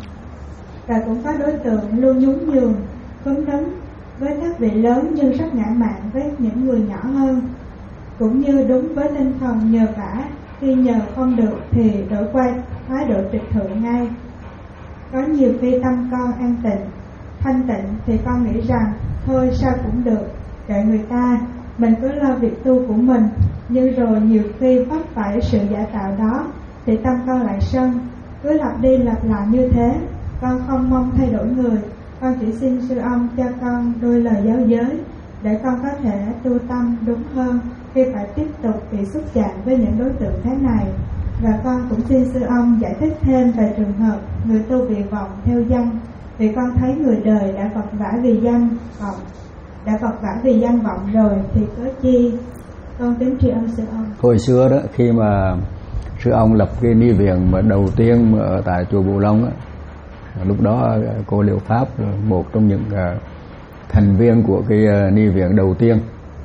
Và cũng có đối tượng luôn nhún nhường, cứng đắn với các vị lớn nhưng rất ngã mạn với những người nhỏ hơn, cũng như đúng với tinh thần nhờ vả, khi nhờ không được thì đổi qua thái độ trịch thượng ngay. Có nhiều khi tâm con an tịnh, thanh tịnh thì con nghĩ rằng thôi sao cũng được, kệ người ta, mình cứ lo việc tu của mình. Nhưng rồi nhiều khi vấp phải sự giả tạo đó thì tâm con lại sân, cứ lặp đi lặp lại như thế. Con không mong thay đổi người, con chỉ xin sư ông cho con đôi lời giáo giới để con có thể tu tâm đúng hơn khi phải tiếp tục bị xúc chạm với những đối tượng thế này. Và con cũng xin sư ông giải thích thêm về trường hợp người tu bị vọng theo danh, vì con thấy người đời đã vật vã vì danh vọng, đã vật vã vì danh vọng rồi thì cớ chi. Con kính tri ân sư ông. Hồi xưa đó, khi mà sư ông lập cái ni viện mà đầu tiên mà ở tại chùa Bù Long á, lúc đó cô Liệu Pháp một trong những uh, thành viên của cái uh, ni viện đầu tiên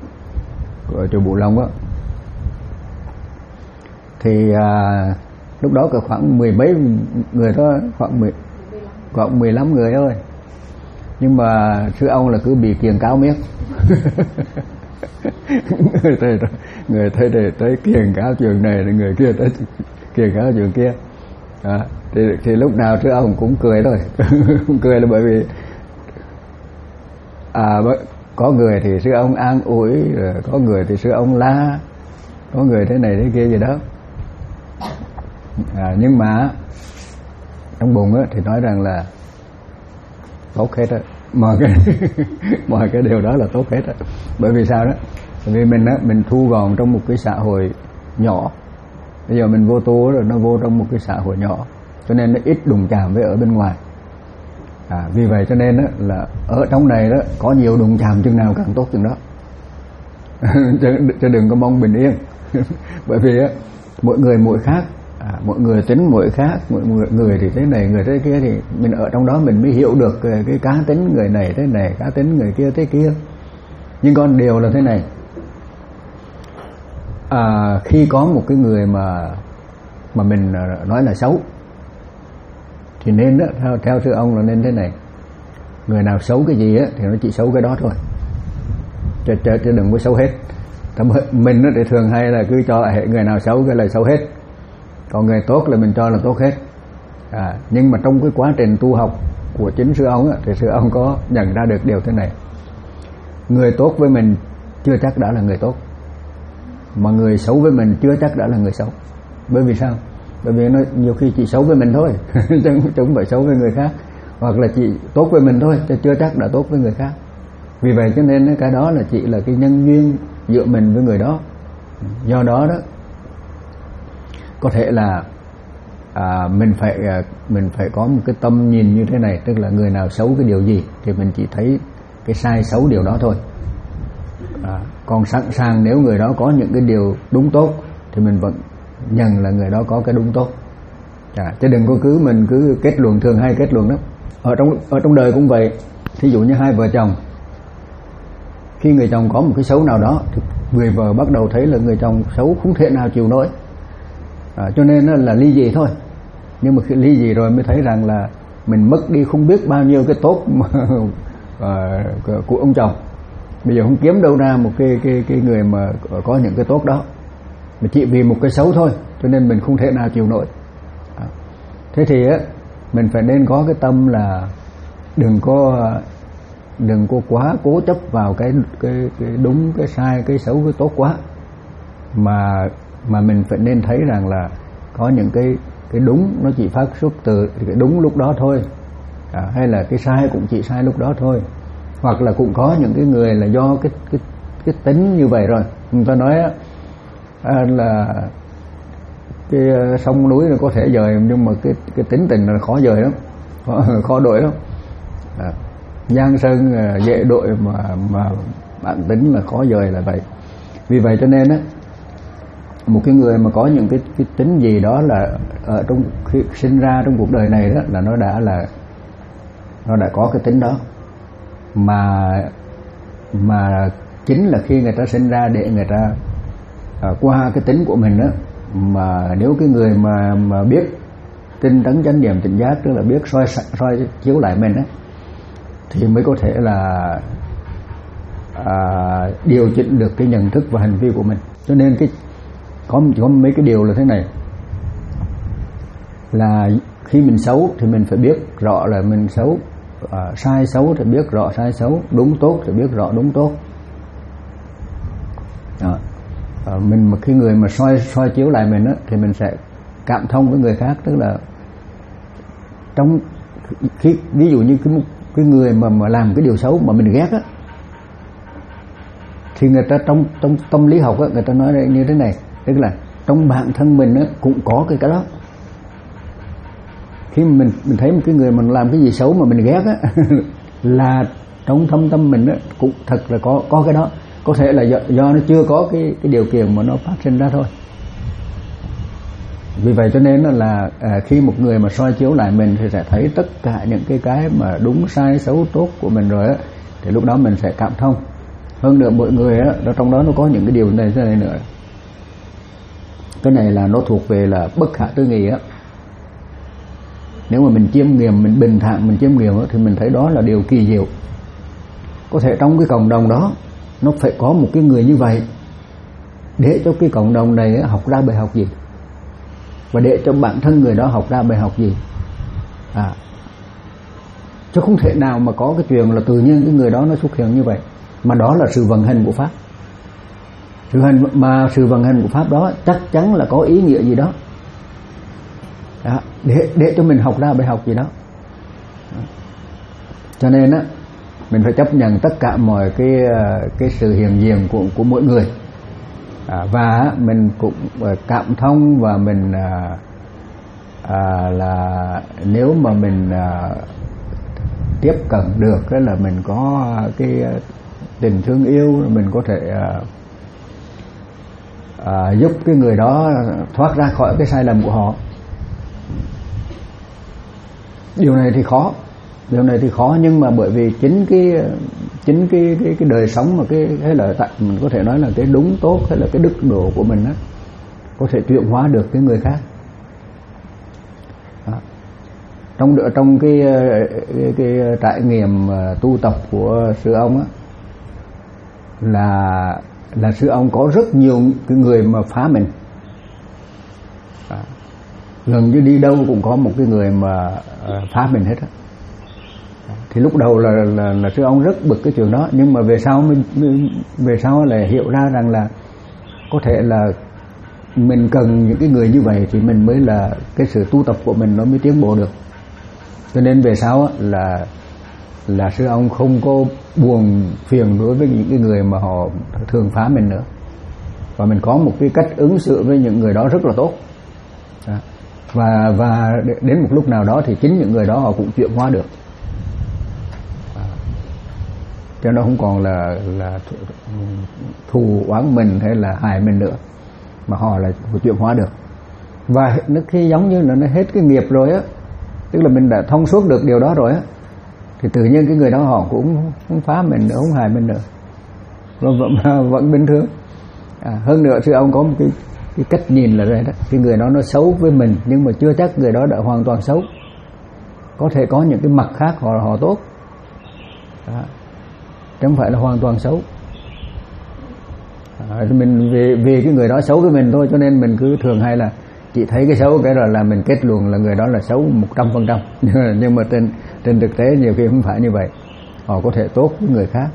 của chùa Bù Long á, thì uh, lúc đó có khoảng mười mấy người đó, khoảng mười, cộng mười lăm người thôi, nhưng mà sư ông là cứ bị kiềng cáo miết. người tới người tới tới, tới kiềng cáo chuyện này, người kia tới kiềng cáo chuyện kia. À, thì, thì lúc nào sư ông cũng cười thôi. Cũng cười là bởi vì à, có người thì sư ông an ủi, có người thì sư ông la, có người thế này thế kia gì đó. À, nhưng mà trong bụng á, thì nói rằng là tốt hết á, mọi cái mọi cái điều đó là tốt hết á. Bởi vì sao đó? Bởi vì mình á, mình thu gọn trong một cái xã hội nhỏ. Bây giờ mình vô tu rồi, nó vô trong một cái xã hội nhỏ, cho nên nó ít đụng chạm với ở bên ngoài. À, vì vậy cho nên á, là ở trong này đó có nhiều đụng chạm chừng nào càng tốt chừng đó. Chứ đừng có mong bình yên. Bởi vì á, mỗi người mỗi khác. À, mỗi người tính mỗi khác, mỗi người thì thế này, người thế kia, thì mình ở trong đó mình mới hiểu được cái cá tính người này thế này, cá tính người kia thế kia. Nhưng còn điều là thế này, à, khi có một cái người mà mà mình nói là xấu thì nên đó, theo, theo sư ông là nên thế này, người nào xấu cái gì á thì nó chỉ xấu cái đó thôi, chứ, chứ, chứ đừng có xấu hết. Mình thì thường hay là cứ cho người nào xấu cái là xấu hết, còn người tốt là mình cho là tốt hết. À, nhưng mà trong cái quá trình tu học của chính sư ông á, thì sư ông có nhận ra được điều thế này, người tốt với mình chưa chắc đã là người tốt, mà người xấu với mình chưa chắc đã là người xấu. Bởi vì sao? Bởi vì nó nhiều khi chỉ xấu với mình thôi, chứ không phải xấu với người khác, hoặc là chỉ tốt với mình thôi, chứ chưa chắc đã tốt với người khác. Vì vậy cho nên cái đó là chỉ là cái nhân duyên giữa mình với người đó. Do đó đó có thể là à, mình phải mình phải có một cái tâm nhìn như thế này, tức là người nào xấu cái điều gì thì mình chỉ thấy cái sai xấu điều đó thôi. À, còn sẵn sàng nếu người đó có những cái điều đúng tốt thì mình vẫn nhận là người đó có cái đúng tốt. À, chứ đừng có cứ mình cứ kết luận, thường hay kết luận đó. Ở trong ở trong đời cũng vậy. Thí dụ như hai vợ chồng, khi người chồng có một cái xấu nào đó thì người vợ bắt đầu thấy là người chồng xấu không thể nào chịu nổi. À, cho nên là ly dị thôi. Nhưng mà khi ly dị rồi mới thấy rằng là mình mất đi không biết bao nhiêu cái tốt mà, à, của ông chồng. Bây giờ không kiếm đâu ra một cái cái cái người mà có những cái tốt đó, mà chỉ vì một cái xấu thôi, cho nên mình không thể nào chịu nổi. À, thế thì á, mình phải nên có cái tâm là đừng có đừng có quá cố chấp vào cái cái cái đúng, cái sai, cái xấu, cái tốt quá, mà mà mình phải nên thấy rằng là có những cái cái đúng nó chỉ phát xuất từ cái đúng lúc đó thôi. À, hay là cái sai cũng chỉ sai lúc đó thôi. Hoặc là cũng có những cái người là do cái cái cái tính như vậy rồi. Người ta nói á, là cái sông núi nó có thể dời, nhưng mà cái cái tính tình là khó dời lắm, khó, khó đổi lắm. À, giang sơn dễ đội mà mà bản tính là khó dời là vậy. Vì vậy cho nên á, một cái người mà có những cái cái tính gì đó là ở trong khi sinh ra trong cuộc đời này đó, là nó đã là nó đã có cái tính đó, mà mà chính là khi người ta sinh ra để người ta à, qua cái tính của mình đó, mà nếu cái người mà mà biết tinh tấn chánh niệm tỉnh giác, tức là biết soi soi chiếu lại mình đó, thì mới có thể là à, điều chỉnh được cái nhận thức và hành vi của mình. Cho nên cái có, có mấy cái điều là thế này, là khi mình xấu thì mình phải biết rõ là mình xấu, à, sai xấu thì biết rõ sai xấu, đúng tốt thì biết rõ đúng tốt. À, à, mình mà khi người mà soi soi chiếu lại mình á, thì mình sẽ cảm thông với người khác, tức là trong khi ví dụ như cái cái người mà mà làm cái điều xấu mà mình ghét á, thì người ta trong trong tâm lý học á, người ta nói như thế này, tức là trong bản thân mình á cũng có cái cái đó. Khi mình mình thấy một cái người mà làm cái gì xấu mà mình ghét á, là trong thâm tâm mình á cũng thật là có có cái đó. Có thể là do, do nó chưa có cái cái điều kiện mà nó phát sinh ra thôi. Vì vậy cho nên là à, khi một người mà soi chiếu lại mình thì sẽ thấy tất cả những cái cái mà đúng sai xấu tốt của mình rồi á, thì lúc đó mình sẽ cảm thông. Hơn nữa mỗi người á, nó trong đó nó có những cái điều này thế này nữa. Cái này là nó thuộc về là bất khả tư nghị á. Nếu mà mình chiêm nghiệm, mình bình thản, mình chiêm nghiệm thì mình thấy đó là điều kỳ diệu. Có thể trong cái cộng đồng đó nó phải có một cái người như vậy để cho cái cộng đồng này học ra bài học gì, và để cho bản thân người đó học ra bài học gì. À, chứ không thể nào mà có cái chuyện là tự nhiên cái người đó nó xuất hiện như vậy, mà đó là sự vận hành của Pháp. Sự hành mà sự vận hành của Pháp đó chắc chắn là có ý nghĩa gì đó, đó để để cho mình học ra bài học gì đó. Cho nên á, mình phải chấp nhận tất cả mọi cái cái sự hiện diện của của mỗi người, à, và mình cũng cảm thông, và mình à, à, là nếu mà mình à, tiếp cận được đó là mình có cái tình thương yêu, mình có thể à, à, giúp cái người đó thoát ra khỏi cái sai lầm của họ. Điều này thì khó, điều này thì khó nhưng mà bởi vì chính cái chính cái cái cái đời sống mà cái hay là tại mình có thể nói là cái đúng tốt hay là cái đức độ của mình á, có thể chuyển hóa được cái người khác. Đó. Trong trong cái cái, cái trải nghiệm tu tập của sư ông á, là là sư ông có rất nhiều cái người mà phá mình. Đó. Gần như đi đâu cũng có một cái người mà phá mình hết á. Thì lúc đầu là, là là sư ông rất bực cái chuyện đó, nhưng mà về sau mình về sau là hiểu ra rằng là có thể là mình cần những cái người như vậy thì mình mới là cái sự tu tập của mình nó mới tiến bộ được. Cho nên về sau là là sư ông không có buồn phiền đối với những cái người mà họ thường phá mình nữa, và mình có một cái cách ứng xử với những người đó rất là tốt. Đó. và và đến một lúc nào đó thì chính những người đó họ cũng chuyển hóa được, à, cho nó không còn là là thù oán mình hay là hại mình nữa, mà họ là chuyển hóa được. Và nó khi giống như là nó hết cái nghiệp rồi á, tức là mình đã thông suốt được điều đó rồi á, thì tự nhiên cái người đó họ cũng không phá mình nữa, không hại mình nữa, và vẫn, vẫn bình thường. À, hơn nữa sư ông có một cái cái cách nhìn là đây đó, cái người đó nó xấu với mình nhưng mà chưa chắc người đó đã hoàn toàn xấu, có thể có những cái mặt khác họ họ tốt, đó. Chứ không phải là hoàn toàn xấu. À, mình vì vì cái người đó xấu với mình thôi, cho nên mình cứ thường hay là chỉ thấy cái xấu cái rồi là mình kết luận là người đó là xấu một trăm phần trăm, nhưng mà trên trên thực tế nhiều khi không phải như vậy, họ có thể tốt với người khác.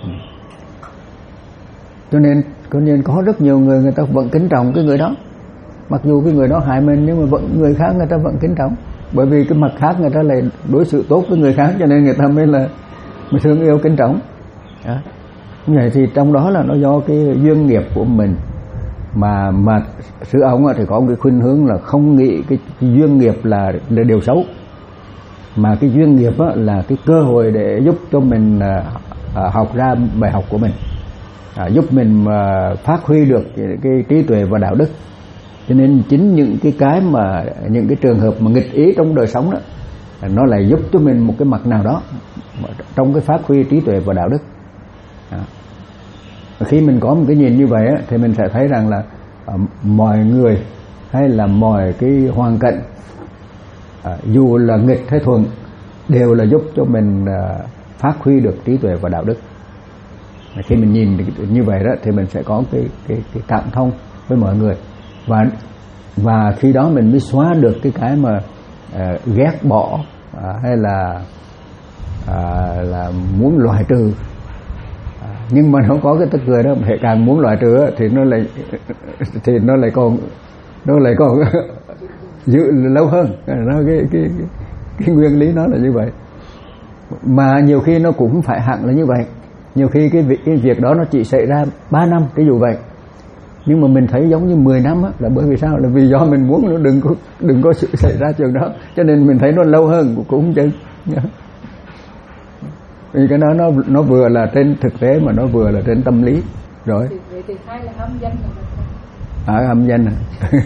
Cho nên cho nên có rất nhiều người người ta vẫn kính trọng cái người đó, mặc dù cái người đó hại mình nhưng mà vẫn người khác người ta vẫn kính trọng, bởi vì cái mặt khác người ta lại đối xử tốt với người khác, cho nên người ta mới là mới thương yêu kính trọng. Đó. Như vậy thì trong đó là nó do cái duyên nghiệp của mình, mà mà sư ông thì có một cái khuynh hướng là không nghĩ cái, cái duyên nghiệp là, là điều xấu, mà cái duyên nghiệp là cái cơ hội để giúp cho mình à, à, học ra bài học của mình, à, giúp mình à, phát huy được cái, cái trí tuệ và đạo đức. Cho nên chính những cái cái mà những cái trường hợp mà nghịch ý trong đời sống đó, nó lại giúp cho mình một cái mặt nào đó trong cái phát huy trí tuệ và đạo đức. Đó. Khi mình có một cái nhìn như vậy á, thì mình sẽ thấy rằng là uh, mọi người hay là mọi cái hoàn cảnh, uh, dù là nghịch hay thuận, đều là giúp cho mình uh, phát huy được trí tuệ và đạo đức. Khi mình nhìn như vậy đó thì mình sẽ có cái cái cái cảm thông với mọi người, và và khi đó mình mới xóa được cái cái mà uh, ghét bỏ uh, hay là uh, là muốn loại trừ. Nhưng mà nó có cái tức cười đó, hệ càng muốn loại trừ thì nó lại thì nó lại còn nó lại còn giữ lâu hơn. Nó cái, cái cái cái nguyên lý nó là như vậy, mà nhiều khi nó cũng không phải hẳn là như vậy. Nhiều khi cái việc, cái việc đó nó chỉ xảy ra ba năm ví dụ vậy, nhưng mà mình thấy giống như mười năm á, là bởi vì sao? Là vì do mình muốn nó đừng có đừng có sự xảy ra chuyện đó, cho nên mình thấy nó lâu hơn cũng không chừng. Vì cái đó nó nó vừa là trên thực tế mà nó vừa là trên tâm lý rồi. Vậy thì hai là ham danh À, ham danh à.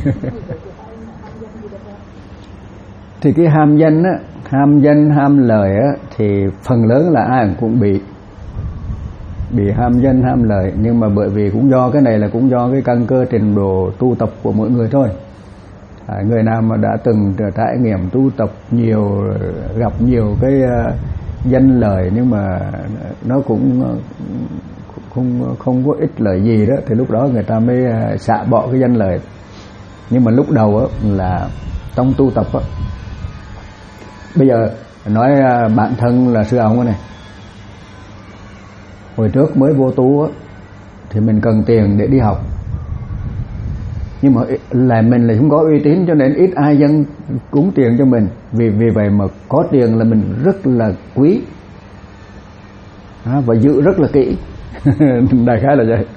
Thì cái ham danh á, ham danh ham lời á, thì phần lớn là ai cũng bị bị ham danh ham lời, nhưng mà bởi vì cũng do cái này là cũng do cái căn cơ trình độ tu tập của mỗi người thôi. À, người nào mà đã từng trải nghiệm tu tập nhiều, gặp nhiều cái uh, danh lời nhưng mà nó cũng uh, không không có ích lợi gì đó, thì lúc đó người ta mới uh, xả bỏ cái danh lời. Nhưng mà lúc đầu á, là trong tu tập á, bây giờ nói uh, bản thân là sư ông này, hồi trước mới vô tu á, thì mình cần tiền để đi học, nhưng mà là mình là không có uy tín cho nên ít ai dâng cúng tiền cho mình. Vì vì vậy mà có tiền là mình rất là quý à, và giữ rất là kỹ. Đại khái là vậy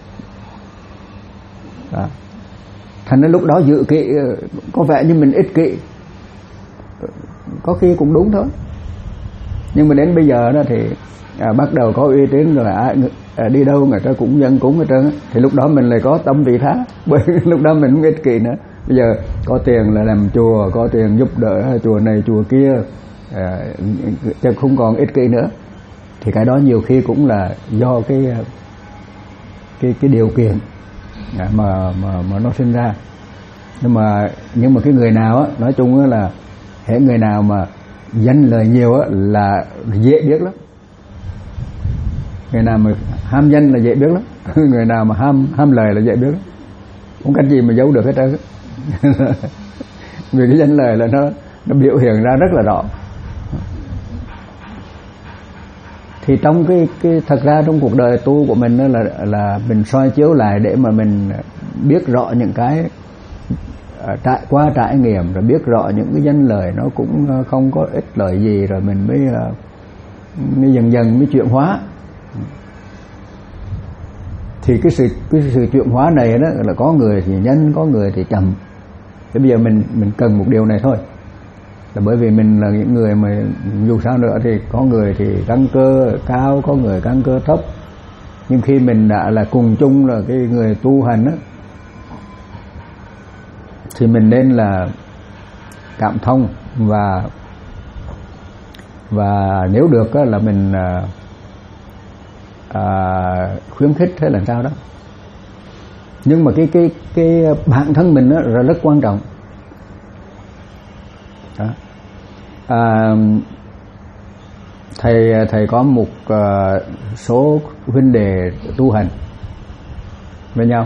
à. Thành đến lúc đó giữ kỹ có vẻ như mình ích kỷ, có khi cũng đúng thôi, nhưng mà đến bây giờ đó thì à, bắt đầu có uy tín rồi, à, à, đi đâu người ta cũng dân cúng hết trơn, thì lúc đó mình lại có tâm vị tha, bởi lúc đó mình không ích kỷ nữa. Bây giờ có tiền là làm chùa, có tiền giúp đỡ chùa này chùa kia, à, chứ không còn ích kỷ nữa. Thì cái đó nhiều khi cũng là do cái cái cái điều kiện à, mà mà mà nó sinh ra. Nhưng mà nhưng mà cái người nào á, nói chung á là hễ người nào mà danh lời nhiều á là dễ biết lắm. Người nào mà ham danh là dễ biết lắm. Người nào mà ham ham lời là dễ biết lắm. Không cách gì mà giấu được hết trơn. Vì cái danh lời là nó nó biểu hiện ra rất là rõ. Thì trong cái cái thật ra trong cuộc đời tu của mình đó là là mình soi chiếu lại để mà mình biết rõ những cái trải qua trải nghiệm, rồi biết rõ những cái danh lời nó cũng không có ích lợi gì, rồi mình mới mới dần dần mới chuyển hóa. Thì cái sự cái sự chuyển hóa này đó là có người thì nhanh, có người thì chậm. Thế bây giờ mình mình cần một điều này thôi, là bởi vì mình là những người mà dù sao nữa thì có người thì căn cơ cao, có người căn cơ thấp, nhưng khi mình đã là cùng chung là cái người tu hành á, thì mình nên là cảm thông và và nếu được á, là mình à, à, khuyến khích hay là sao đó. Nhưng mà cái cái cái bản thân mình á, là rất quan trọng đó. À, thầy thầy có một uh, số huynh đệ tu hành với nhau,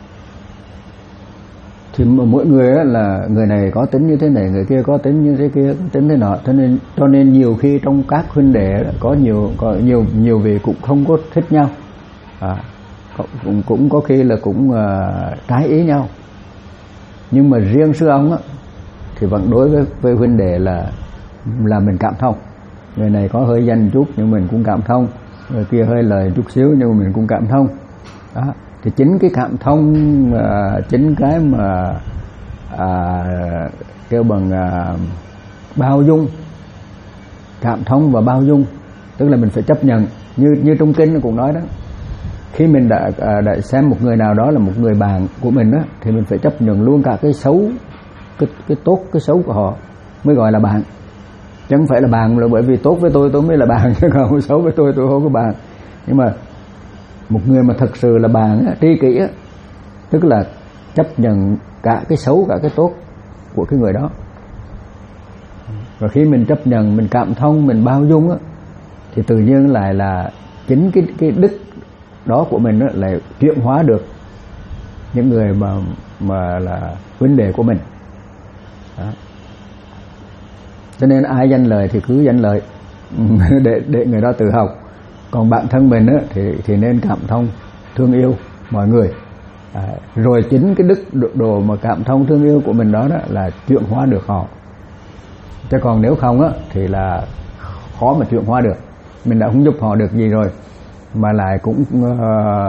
thì mỗi người á, là người này có tính như thế này, người kia có tính như thế kia, tính thế nọ, cho nên cho nên nhiều khi trong các huynh đệ có nhiều có nhiều nhiều vị cũng không có thích nhau, à, cũng cũng có khi là cũng uh, trái ý nhau. Nhưng mà riêng sư ông á, thì vẫn đối với với huynh đệ là là mình cảm thông. Người này có hơi danh chút nhưng mình cũng cảm thông, người kia hơi lời chút xíu nhưng mà mình cũng cảm thông đó. Thì chính cái cảm thông, à, chính cái mà à, kêu bằng à, bao dung, cảm thông và bao dung, tức là mình phải chấp nhận. Như như trong kinh nó cũng nói đó, khi mình đã đã xem một người nào đó là một người bạn của mình đó, thì mình phải chấp nhận luôn cả cái xấu, cái cái tốt cái xấu của họ mới gọi là bạn. Chứ không phải là bạn là bởi vì tốt với tôi tôi mới là bạn, chứ còn xấu với tôi tôi không có bạn. Nhưng mà một người mà thật sự là bạn, tri kỷ á, tức là chấp nhận cả cái xấu cả cái tốt của cái người đó. Và khi mình chấp nhận, mình cảm thông, mình bao dung á, thì tự nhiên lại là chính cái cái đức đó của mình á, lại chuyển hóa được những người mà mà là huynh đệ của mình đó. Cho nên ai danh lời thì cứ danh lời để để người đó tự học. Còn bản thân mình á, thì thì nên cảm thông, thương yêu mọi người. À, rồi chính cái đức độ mà cảm thông thương yêu của mình đó, đó là chuyển hóa được họ. Chứ còn nếu không á, thì là khó mà chuyển hóa được. Mình đã không giúp họ được gì rồi, mà lại cũng uh,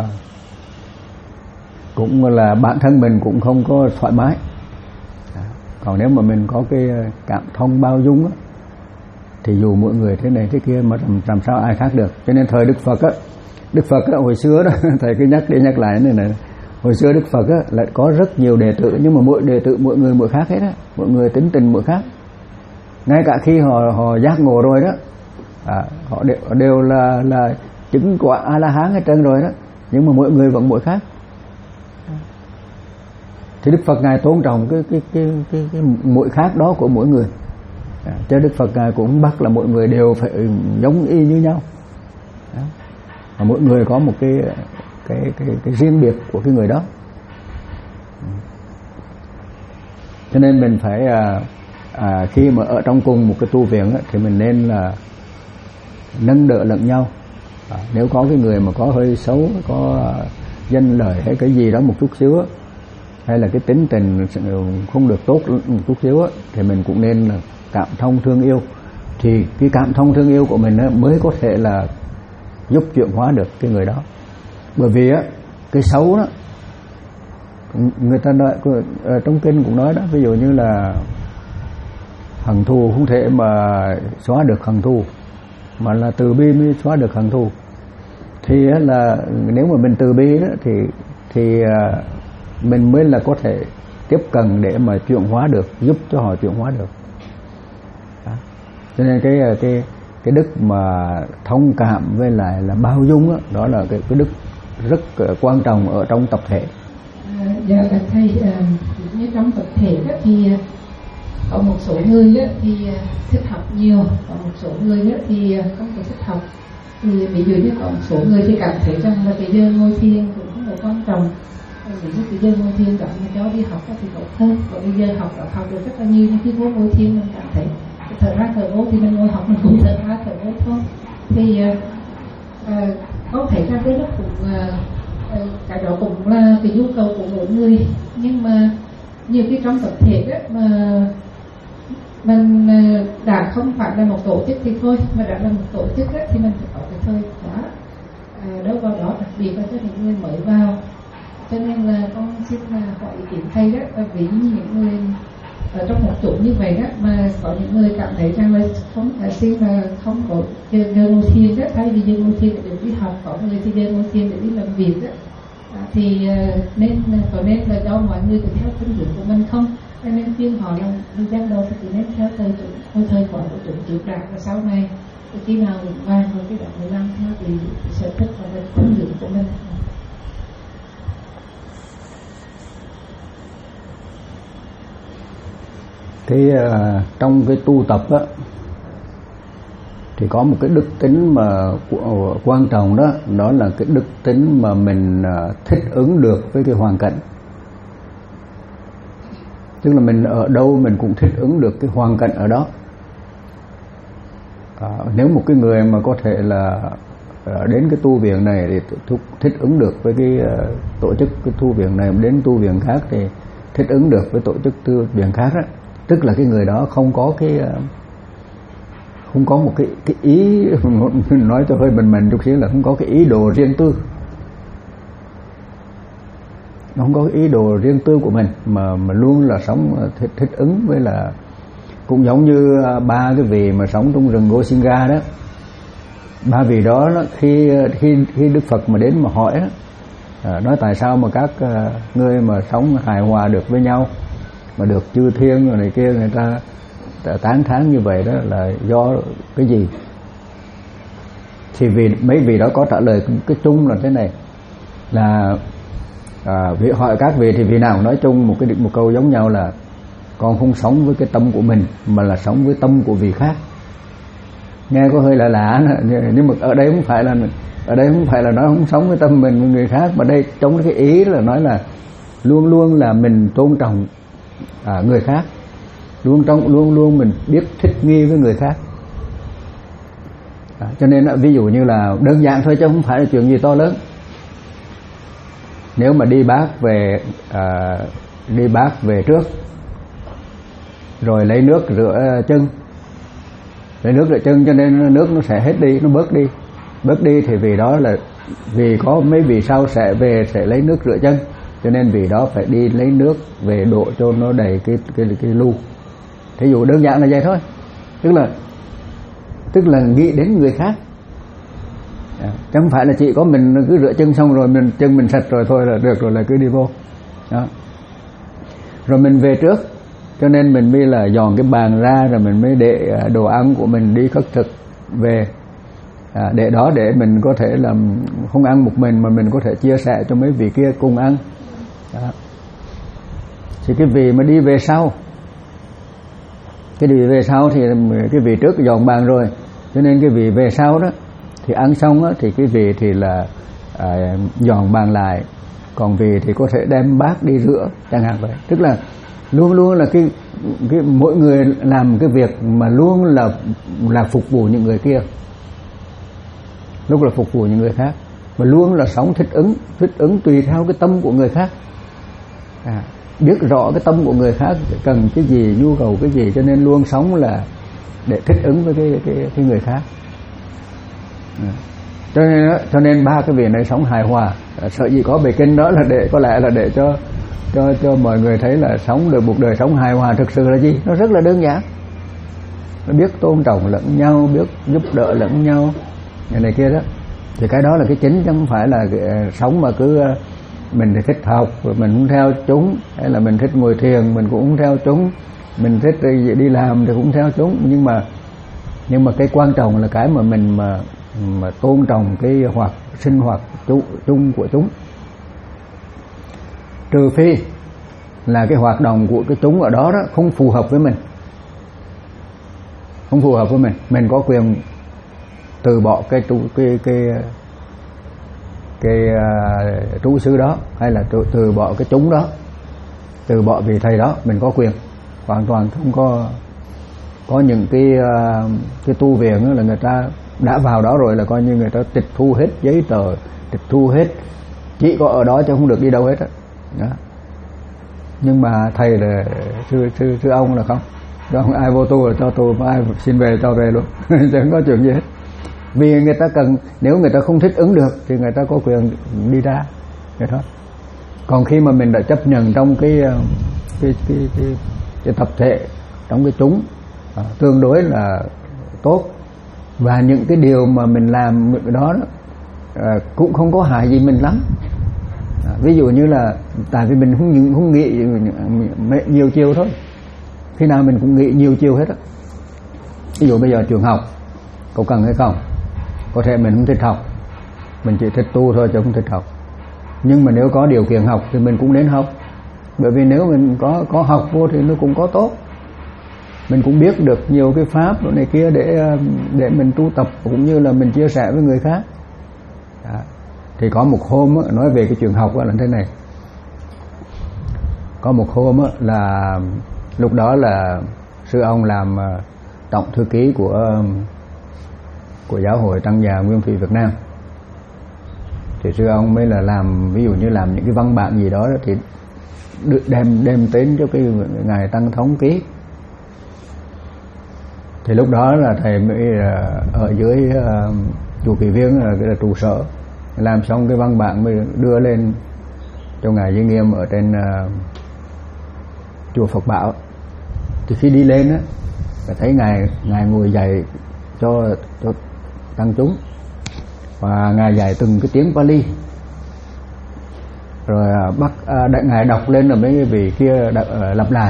cũng là bản thân mình cũng không có thoải mái. Còn nếu mà mình có cái cảm thông bao dung á, thì dù mỗi người thế này thế kia mà làm, làm sao ai khác được. Cho nên thời Đức Phật á, Đức Phật á, hồi xưa đó thầy cứ nhắc đi nhắc lại này này, hồi xưa Đức Phật á lại có rất nhiều đệ tử, nhưng mà mỗi đệ tử mỗi người mỗi khác hết á, mỗi người tính tình mỗi khác. Ngay cả khi họ họ giác ngộ rồi đó, à, họ đều, đều là là chứng quả A La Hán hết trơn rồi đó, nhưng mà mỗi người vẫn mỗi khác. Thì Đức Phật Ngài tôn trọng cái cái cái cái, cái mỗi khác đó của mỗi người. À, cho Đức Phật Ngài cũng bắt là mỗi người đều phải giống y như nhau. Đó. Và mỗi người có một cái cái cái cái riêng biệt của cái người đó. Cho nên mình phải à, à, khi mà ở trong cùng một cái tu viện á, thì mình nên là nâng đỡ lẫn nhau. À, nếu có cái người mà có hơi xấu, có danh lời hay cái gì đó một chút xíu á, hay là cái tính tình không được tốt một chút xíu á, thì mình cũng nên là cảm thông thương yêu. Thì cái cảm thông thương yêu của mình á, mới có thể là giúp chuyển hóa được cái người đó. Bởi vì á, cái xấu đó, người ta nói trong kinh cũng nói đó, ví dụ như là hận thù không thể mà xóa được hận thù, mà là từ bi mới xóa được hận thù. Thì là nếu mà mình từ bi đó thì thì mình mới là có thể tiếp cận để mà chuyển hóa được, giúp cho họ chuyển hóa được. Đó. Cho nên cái cái cái đức mà thông cảm với lại là bao dung đó, đó là cái cái đức rất quan trọng ở trong tập thể. À, dạ thầy, à, như trong tập thể đó thì có một số người đó thì thích học nhiều, có một số người đó thì không có thích học. Thì ví dụ như có một số người thì cảm thấy rằng là cái giờ ngồi thiền cũng không là quan trọng. Ví dụ cái giờ ngồi thiền đó mà cho đi học thì tốt hơn. Còn bây giờ học đó học được rất là nhiều, nhưng khi vô ngồi thiền mình cảm thấy thở ra thở vô thì mình ngồi học mình cũng thở ra thở vô thôi. Thì à, có thể ra cái lúc cũng à, cái đó cũng là cái nhu cầu của mỗi người, nhưng mà nhiều khi trong tập thể đó mà mình đã không phải là một tổ chức thì thôi, mà đã là một tổ chức đó, thì mình phải có cái thời khóa à, đâu vào đó, đặc biệt là cho những người mới vào. Cho nên là con xin là hỏi ý kiến thầy đó, và vì những người ở trong một chỗ như vậy đó, mà có những người cảm thấy rằng là không phải xin là không có giờ ngồi thiền đó, thay vì giờ ngồi thiền để đi học, có người thì giờ ngồi thiền để đi làm việc đó. À, thì uh, nên có nên là cho mọi người cũng theo phương hướng của mình không? Cho nên khuyên họ là đi gian đầu thì chỉ nên theo thời thời thời khóa của chúng trước đã, và sau này thì khi nào vàng rồi cái đoạn mười lăm theo thì sở thích và phương hướng của mình. Cái uh, trong cái tu tập á, thì có một cái đức tính mà quan trọng đó, đó là cái đức tính mà mình thích ứng được với cái hoàn cảnh. Tức là mình ở đâu mình cũng thích ứng được cái hoàn cảnh ở đó. À, nếu một cái người mà có thể là đến cái tu viện này thì thích ứng được với cái tổ chức cái tu viện này, đến tu viện khác thì thích ứng được với tổ chức tu viện khác đó, tức là cái người đó không có cái không có một cái cái ý, nói cho hơi bình mình chút xíu là không có cái ý đồ riêng tư, không có cái ý đồ riêng tư của mình, mà mà luôn là sống thích, thích ứng với là, cũng giống như ba cái vị mà sống trong rừng Gosinga đó. Ba vị đó, đó khi khi khi Đức Phật mà đến mà hỏi đó, à, nói tại sao mà các uh, ngươi mà sống hài hòa được với nhau, mà được chư thiên rồi này kia người ta tán thán như vậy, đó là do cái gì? Thì vì mấy vị đó có trả lời cái chung là thế này, là à, vị hỏi các vị thì vị nào nói chung một cái một câu giống nhau là con không sống với cái tâm của mình, mà là sống với tâm của vị khác. Nghe có hơi lạ lạ, nhưng mà ở đây không phải là ở đây không phải là nói không sống với tâm mình với người khác, mà đây trong cái ý là nói là luôn luôn là mình tôn trọng à, người khác, luôn trong luôn luôn mình biết thích nghi với người khác. À, cho nên là, ví dụ như là đơn giản thôi chứ không phải là chuyện gì to lớn. Nếu mà đi bát về à, đi bát về trước rồi lấy nước rửa chân, lấy nước rửa chân cho nên nước nó sẽ hết đi, nó bớt đi, bớt đi thì vì đó là vì có mấy vị sau sẽ về sẽ lấy nước rửa chân, cho nên vì đó phải đi lấy nước về đổ cho nó đầy cái cái cái lu. Thí dụ đơn giản là vậy thôi, tức là tức là nghĩ đến người khác, à, chứ không phải là chỉ có mình cứ rửa chân xong rồi mình chân mình sạch rồi thôi là được rồi là cứ đi vô đó. Rồi mình về trước, cho nên mình mới là dọn cái bàn ra, rồi mình mới để đồ ăn của mình đi khất thực về, à, để đó để mình có thể làm không ăn một mình mà mình có thể chia sẻ cho mấy vị kia cùng ăn đó. thì cái vị mà đi về sau, cái vị về sau thì cái vị trước dọn bàn rồi, cho nên cái vị về sau đó thì ăn xong đó, thì cái vị thì là à, dọn bàn lại, còn vị thì có thể đem bát đi rửa chẳng hạn vậy. Tức là luôn luôn là cái, cái mỗi người làm cái việc mà luôn là là phục vụ những người kia, lúc là phục vụ những người khác, và luôn là sống thích ứng thích ứng tùy theo cái tâm của người khác, à, biết rõ cái tâm của người khác cần cái gì, nhu cầu cái gì, cho nên luôn sống là để thích ứng với cái cái, cái người khác. À, cho nên cho nên ba cái vị này sống hài hòa. À, sợ gì có bài kinh đó là để có lẽ là để cho cho cho mọi người thấy là sống được một đời sống hài hòa thực sự là gì, nó rất là đơn giản, nó biết tôn trọng lẫn nhau, biết giúp đỡ lẫn nhau này, này kia đó. Thì cái đó là cái chính, chứ không phải là cái, sống mà cứ mình thì thích học mình cũng theo chúng, hay là mình thích ngồi thiền mình cũng không theo chúng, mình thích đi, đi làm thì cũng theo chúng. Nhưng mà nhưng mà cái quan trọng là cái mà mình mà mà tôn trọng cái hoạt sinh hoạt chung của chúng, trừ phi là cái hoạt động của cái chúng ở đó đó không phù hợp với mình, không phù hợp với mình, mình có quyền từ bỏ cái cái cái cái, cái uh, trú xứ đó, hay là từ, từ bỏ cái chúng đó, từ bỏ vị thầy đó, mình có quyền hoàn toàn. Không có có những cái uh, cái tu viện đó là người ta đã vào đó rồi là coi như người ta tịch thu hết giấy tờ, tịch thu hết, chỉ có ở đó chứ không được đi đâu hết đó. Đó. Nhưng mà thầy là sư sư sư ông là không, chứ không ai vô tu là cho tu, mà ai xin về cho về luôn chứ không có chuyện gì hết. Vì người ta cần, nếu người ta không thích ứng được thì người ta có quyền đi ra vậy thôi. Còn khi mà mình đã chấp nhận trong cái cái cái cái, cái tập thể, trong cái chúng à, tương đối là tốt, và những cái điều mà mình làm đó, đó à, cũng không có hại gì mình lắm. À, ví dụ như là tại vì mình không không nghĩ nhiều chiều thôi, khi nào mình cũng nghĩ nhiều chiều hết á. Ví dụ bây giờ trường học có cần hay không, có thể mình không thích học, mình chỉ thích tu thôi chứ không thích học, nhưng mà nếu có điều kiện học thì mình cũng nên học, bởi vì nếu mình có có học vô thì nó cũng có tốt, mình cũng biết được nhiều cái pháp này kia để để mình tu tập, cũng như là mình chia sẻ với người khác. Đó. Thì có một hôm á, nói về cái chuyện học á, là thế này. Có một hôm á, là lúc đó là sư ông làm tổng thư ký của của giáo hội Tăng Già Nguyên Thủy Việt Nam, thì sư ông mới là làm, ví dụ như làm những cái văn bản gì đó, đó thì đem đem đến cho cái ngài Tăng Thống ký. Thì lúc đó là thầy mới ở dưới uh, chùa Kỳ Viên là cái là trụ sở, làm xong cái văn bản mới đưa lên cho ngài Giới Nghiêm ở trên uh, chùa Phật Bảo. Thì khi đi lên á, thấy ngài ngài ngồi dạy cho cho tăng chúng, và ngài dạy từng cái tiếng Pali, rồi bắt uh, ngài đọc lên rồi mấy vị kia đọc, uh, lặp lại.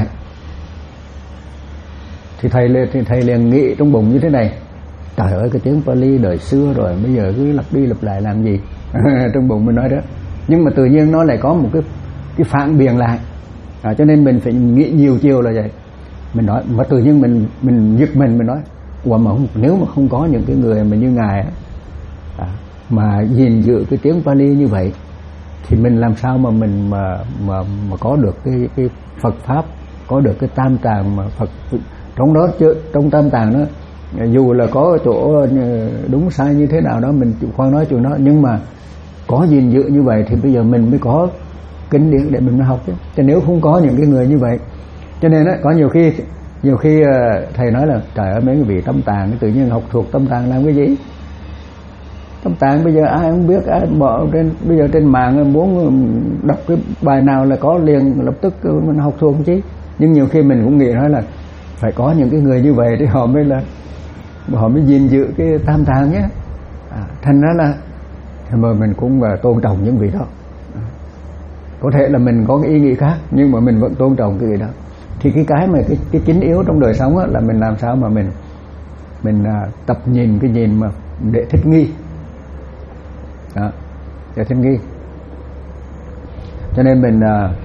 Thì thầy lên thì thầy liền nghĩ trong bụng như thế này: trời ơi, cái tiếng Pali đời xưa rồi, bây giờ cứ lặp đi lặp lại làm gì? Trong bụng mình nói đó. Nhưng mà tự nhiên nó lại có một cái cái phản biện lại, à, cho nên mình phải nghĩ nhiều chiều là vậy. Mình nói mà tự nhiên mình mình giật mình mình nói: ủa mà không, nếu mà không có những cái người mà như ngài á, à, mà gìn giữ cái tiếng Pali như vậy, thì mình làm sao mà mình mà mà mà có được cái cái Phật pháp, có được cái tam tạng mà Phật trong đó chứ, trong tam tạng đó dù là có chỗ đúng sai như thế nào đó mình chịu khoan nói chuyện đó, nhưng mà có gìn giữ như vậy thì bây giờ mình mới có kinh điển để mình học chứ. Chứ nếu không có những cái người như vậy, cho nên đó, có nhiều khi nhiều khi thầy nói là trời ơi, mấy cái vị tâm tạng tự nhiên học thuộc tâm tạng làm cái gì? Tâm tạng bây giờ ai không biết, ai bỏ trên bây giờ trên mạng muốn đọc cái bài nào là có liền lập tức mình học thuộc chứ. Nhưng nhiều khi mình cũng nghĩ nói là phải có những cái người như vậy thì họ mới là họ mới gìn giữ cái tam tạng nhé. À, thành ra là mà mình cũng tôn trọng những vị đó. À, có thể là mình có cái ý nghĩ khác nhưng mà mình vẫn tôn trọng cái vị đó. Thì cái cái mà cái, cái chính yếu trong đời sống á, là mình làm sao mà mình mình à, tập nhìn cái nhìn mà để thích nghi. Đó, để thích nghi. Cho nên mình à,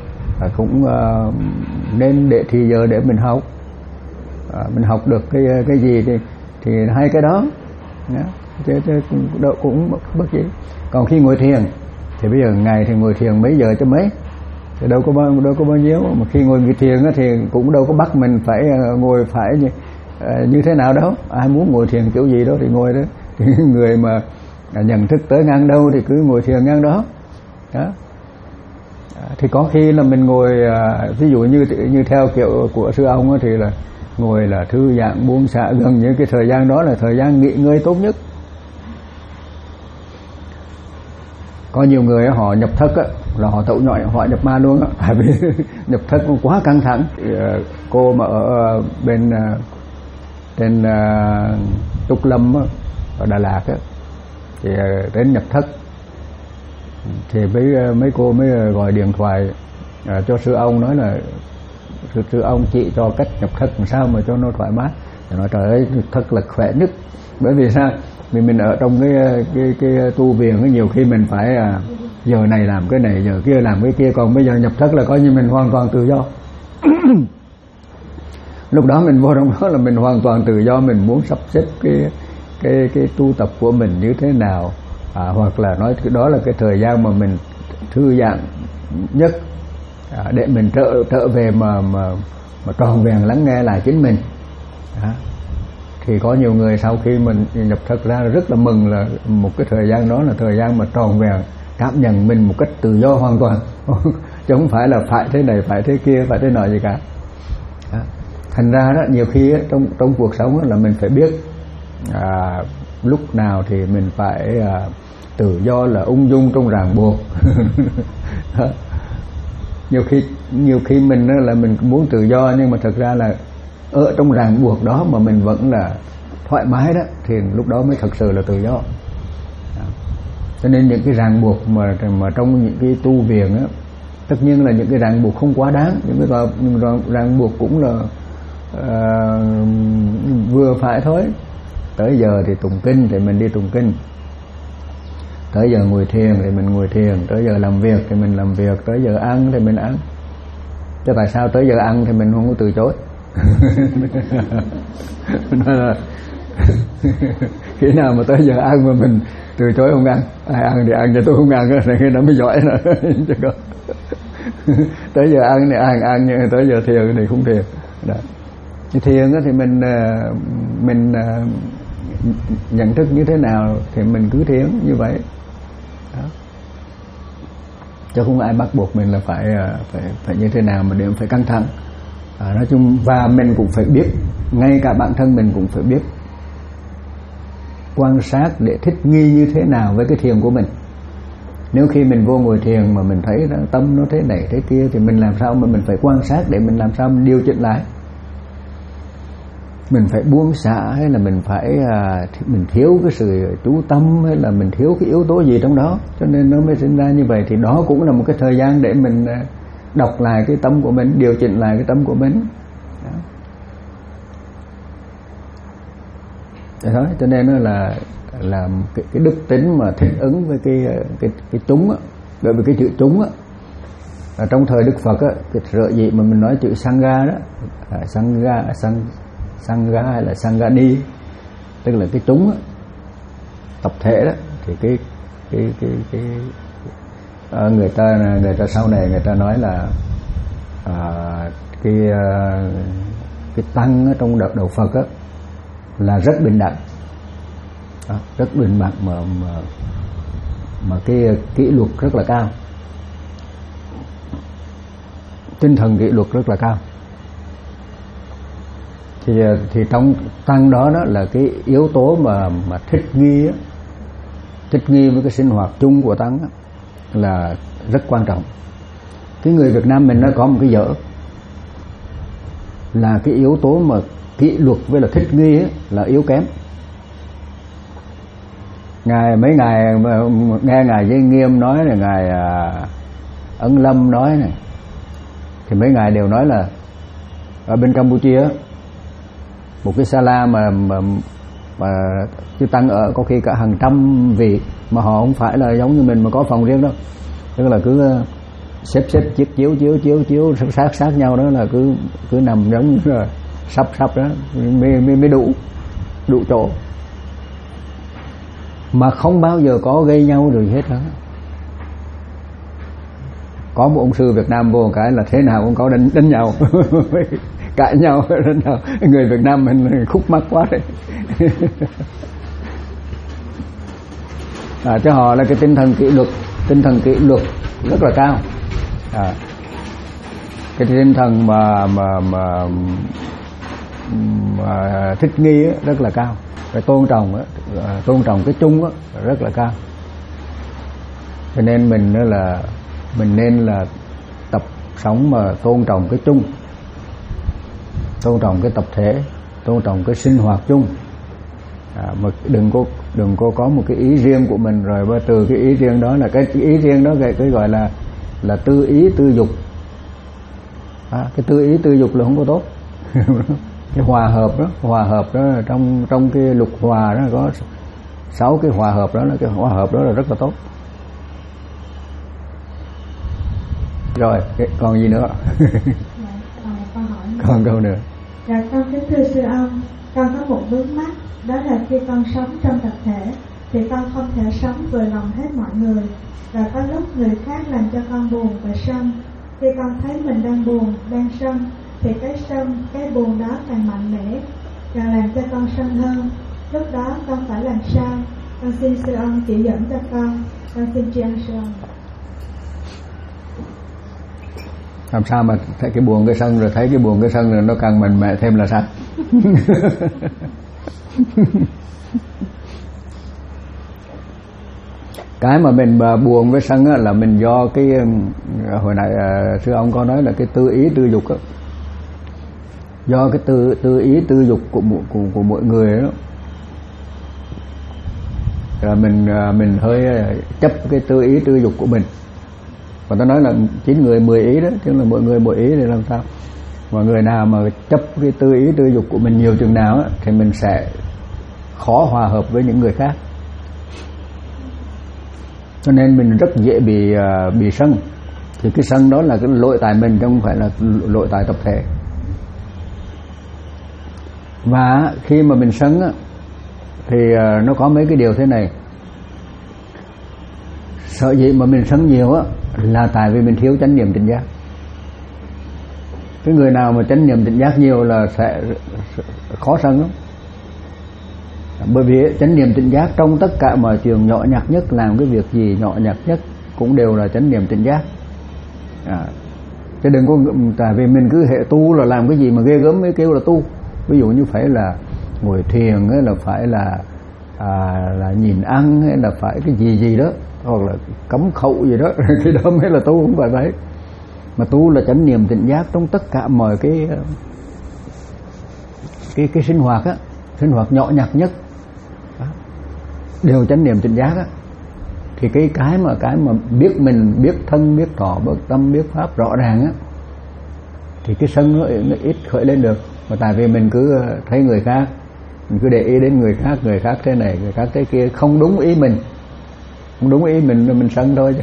cũng uh, nên để thì giờ để mình học, uh, mình học được cái cái gì thì thì hai cái đó, chứ, chứ cũng, cũng bất gì. Còn khi ngồi thiền thì bây giờ ngày thì ngồi thiền mấy giờ cho mấy, thì đâu có bao đâu có bao nhiêu, mà khi ngồi thiền thì cũng đâu có bắt mình phải ngồi phải như, uh, như thế nào đâu, ai muốn ngồi thiền kiểu gì đó thì ngồi đó, thì người mà nhận thức tới ngang đâu thì cứ ngồi thiền ngang đó, đó. Thì có khi là mình ngồi ví dụ như như theo kiểu của sư ông thì là ngồi là thư giãn buông xả, gần như cái thời gian đó là thời gian nghỉ ngơi tốt nhất. Có nhiều người họ nhập thất á, là họ tẩu nhọi họ nhập ma luôn á, tại vì nhập thất quá căng thẳng. Cô mà ở bên trên Trúc Lâm á, ở Đà Lạt á, thì đến nhập thất thì mấy mấy cô mới gọi điện thoại à, cho sư ông, nói là sư, sư ông chỉ cho cách nhập thất làm sao mà cho nó thoải mái. Thì nói trời ơi, nhập thất là khỏe nhất. Bởi vì sao? Vì mình ở trong cái cái cái tu viện, nhiều khi mình phải à, giờ này làm cái này, giờ kia làm cái kia, còn bây giờ nhập thất là coi như mình hoàn toàn tự do. Lúc đó mình vô trong đó là mình hoàn toàn tự do, mình muốn sắp xếp cái cái cái tu tập của mình như thế nào, à, hoặc là nói cái đó là cái thời gian mà mình thư giãn nhất, à, để mình trở trở về mà mà mà tròn vẹn lắng nghe lại chính mình. À, thì có nhiều người sau khi mình nhập thất ra rất là mừng, là một cái thời gian đó là thời gian mà tròn vẹn cảm nhận mình một cách tự do hoàn toàn, chứ không phải là phải thế này phải thế kia phải thế nọ gì cả. À, thành ra đó nhiều khi trong trong cuộc sống là mình phải biết à, lúc nào thì mình phải à, tự do là ung dung trong ràng buộc. nhiều khi nhiều khi mình là mình muốn tự do, nhưng mà thực ra là ở trong ràng buộc đó mà mình vẫn là thoải mái đó, thì lúc đó mới thật sự là tự do. Cho nên những cái ràng buộc mà mà trong những cái tu viện á, tất nhiên là những cái ràng buộc không quá đáng, những cái ràng buộc cũng là uh, vừa phải thôi. Tới giờ thì tụng kinh thì mình đi tụng kinh, tới giờ ngồi thiền thì mình ngồi thiền, tới giờ làm việc thì mình làm việc, tới giờ ăn thì mình ăn. Chứ tại sao tới giờ ăn thì mình không có từ chối? Nói là khi nào mà tới giờ ăn mà mình từ chối không ăn, ai ăn thì ăn, cho tôi không ăn thì khi đó mới giỏi rồi. Chứ có tới giờ ăn thì ăn ăn, nhưng tới giờ thiền thì không thiền. Đó. Thiền thì mình mình nhận thức như thế nào thì mình cứ thiền như vậy. Đó. Chứ không ai bắt buộc mình là phải phải phải như thế nào mà đều phải căng thẳng. À, nói chung, và mình cũng phải biết, ngay cả bản thân mình cũng phải biết quan sát để thích nghi như thế nào với cái thiền của mình. Nếu khi mình vô ngồi thiền mà mình thấy tâm nó thế này thế kia, thì mình làm sao mà mình phải quan sát để mình làm sao mình điều chỉnh lại. Mình phải buông xả, hay là mình phải à, mình thiếu cái sự chú tâm, hay là mình thiếu cái yếu tố gì trong đó, cho nên nó mới sinh ra như vậy. Thì đó cũng là một cái thời gian để mình đọc lại cái tâm của mình, điều chỉnh lại cái tâm của mình. Đó. Đó, cho nên nó là là cái, cái đức tính mà thích ứng với cái cái cái chúng á. Bởi vì cái chữ chúng á, ở trong thời Đức Phật á, cái rợ gì mà mình nói chữ sangha đó, à, sangha sang sangha hay là sangani, tức là cái chúng á, tập thể đó, thì cái cái cái cái à, người ta người ta sau này người ta nói là à, cái à, cái tăng ở trong đạo, đạo Phật á là rất bình đẳng, à, rất bình đẳng mà mà mà cái kỷ luật rất là cao, tinh thần kỷ luật rất là cao. Thì thì trong tăng đó đó là cái yếu tố mà mà thích nghi á, thích nghi với cái sinh hoạt chung của tăng á, là rất quan trọng. Cái người Việt Nam mình nó có một cái dở là cái yếu tố mà kỷ luật với là thích nghi á, là yếu kém. Ngài mấy ngày nghe ngài Giới Nghiêm nói này, ngài Ấn Lâm nói này, thì mấy ngài đều nói là ở bên Campuchia một cái sala mà mà mà chư tăng ở có khi cả hàng trăm vị, mà họ không phải là giống như mình mà có phòng riêng đâu, tức là cứ xếp xếp chiếc chiếu chiếu chiếu chiếu sát sát nhau đó là cứ cứ nằm giống rồi sắp sắp đó mới mới mới đủ đủ chỗ, mà không bao giờ có gây nhau rồi hết đó. Có một ông sư Việt Nam vô cái là thế nào cũng có đánh đánh nhau cãi nhau đánh nhau. Người Việt Nam mình khúc mắc quá đấy. À, cho họ là cái tinh thần kỷ luật, tinh thần kỷ luật rất là cao. À, cái tinh thần mà mà mà, mà thích nghi á, rất là cao. Cái tôn trọng á, tôn trọng cái chung á, rất là cao. Cho nên mình đó là mình nên là tập sống mà tôn trọng cái chung, tôn trọng cái tập thể, tôn trọng cái sinh hoạt chung. À, mà đừng có đừng có có một cái ý riêng của mình, rồi và từ cái ý riêng đó là cái ý riêng đó cái, cái gọi là là tư ý tư dục. À, cái tư ý tư dục là không có tốt. Cái hòa hợp đó, hòa hợp đó trong trong cái lục hòa đó có sáu cái hòa hợp đó, là cái hòa hợp đó là rất là tốt. Rồi, còn gì nữa? Con hỏi còn câu nữa. Dạ con kính thưa sư ông, con có một vướng mắc, đó là khi con sống trong tập thể thì con không thể sống vừa lòng hết mọi người, và có lúc người khác làm cho con buồn và sân. Khi con thấy mình đang buồn, đang sân thì cái sân, cái buồn đó càng mạnh mẽ, càng làm cho con sân hơn. Lúc đó con phải làm sao? Con xin sư ông chỉ dẫn cho con. Con xin tri ân sư ông. Làm sao mà thấy cái buồn cái sân rồi thấy cái buồn cái sân rồi nó càng mạnh mẽ thêm là sao? Cái mà mình buồn với sân á, là mình do cái hồi nãy uh, sư ông có nói là cái tư ý tư dục á, do cái tư tư ý tư dục của của, của mỗi người đó, là mình uh, mình hơi chấp cái tư ý tư dục của mình. Và tôi nói là chín người mười ý đó, tức là mỗi người mỗi ý thì làm sao? Mà người nào mà chấp cái tư ý tư dục của mình nhiều chừng nào á, thì mình sẽ khó hòa hợp với những người khác. Cho nên mình rất dễ bị uh, bị sân. Thì cái sân đó là cái lỗi tại mình, chứ không phải là lỗi tại tập thể. Và khi mà mình sân á, thì uh, nó có mấy cái điều thế này. Sợ gì mà mình sân nhiều á, là tại vì mình thiếu chánh niệm tỉnh giác. Cái người nào mà chánh niệm tỉnh giác nhiều là sẽ khó sân lắm. Bởi vì chánh niệm tỉnh giác trong tất cả mọi chuyện nhỏ nhặt nhất, làm cái việc gì nhỏ nhặt nhất cũng đều là chánh niệm tỉnh giác. À, chứ đừng có, tại vì mình cứ hệ tu là làm cái gì mà ghê gớm mới kêu là tu. Ví dụ như phải là ngồi thiền hay là phải là à, là nhìn ăn hay là phải cái gì gì đó, hoặc là cấm khẩu gì đó, cái đó mới là tu, không phải vậy. Mà tu là chánh niệm tỉnh giác trong tất cả mọi cái cái cái sinh hoạt á, sinh hoạt nhỏ nhặt nhất đó, đều chánh niệm tỉnh giác á. Thì cái cái mà cái mà biết mình, biết thân, biết thọ, biết tâm, biết pháp rõ ràng á, thì cái sân nó, nó ít khởi lên được. Mà tại vì mình cứ thấy người khác, mình cứ để ý đến người khác, người khác thế này, người khác thế kia, không đúng ý mình, không đúng ý mình mình sân thôi.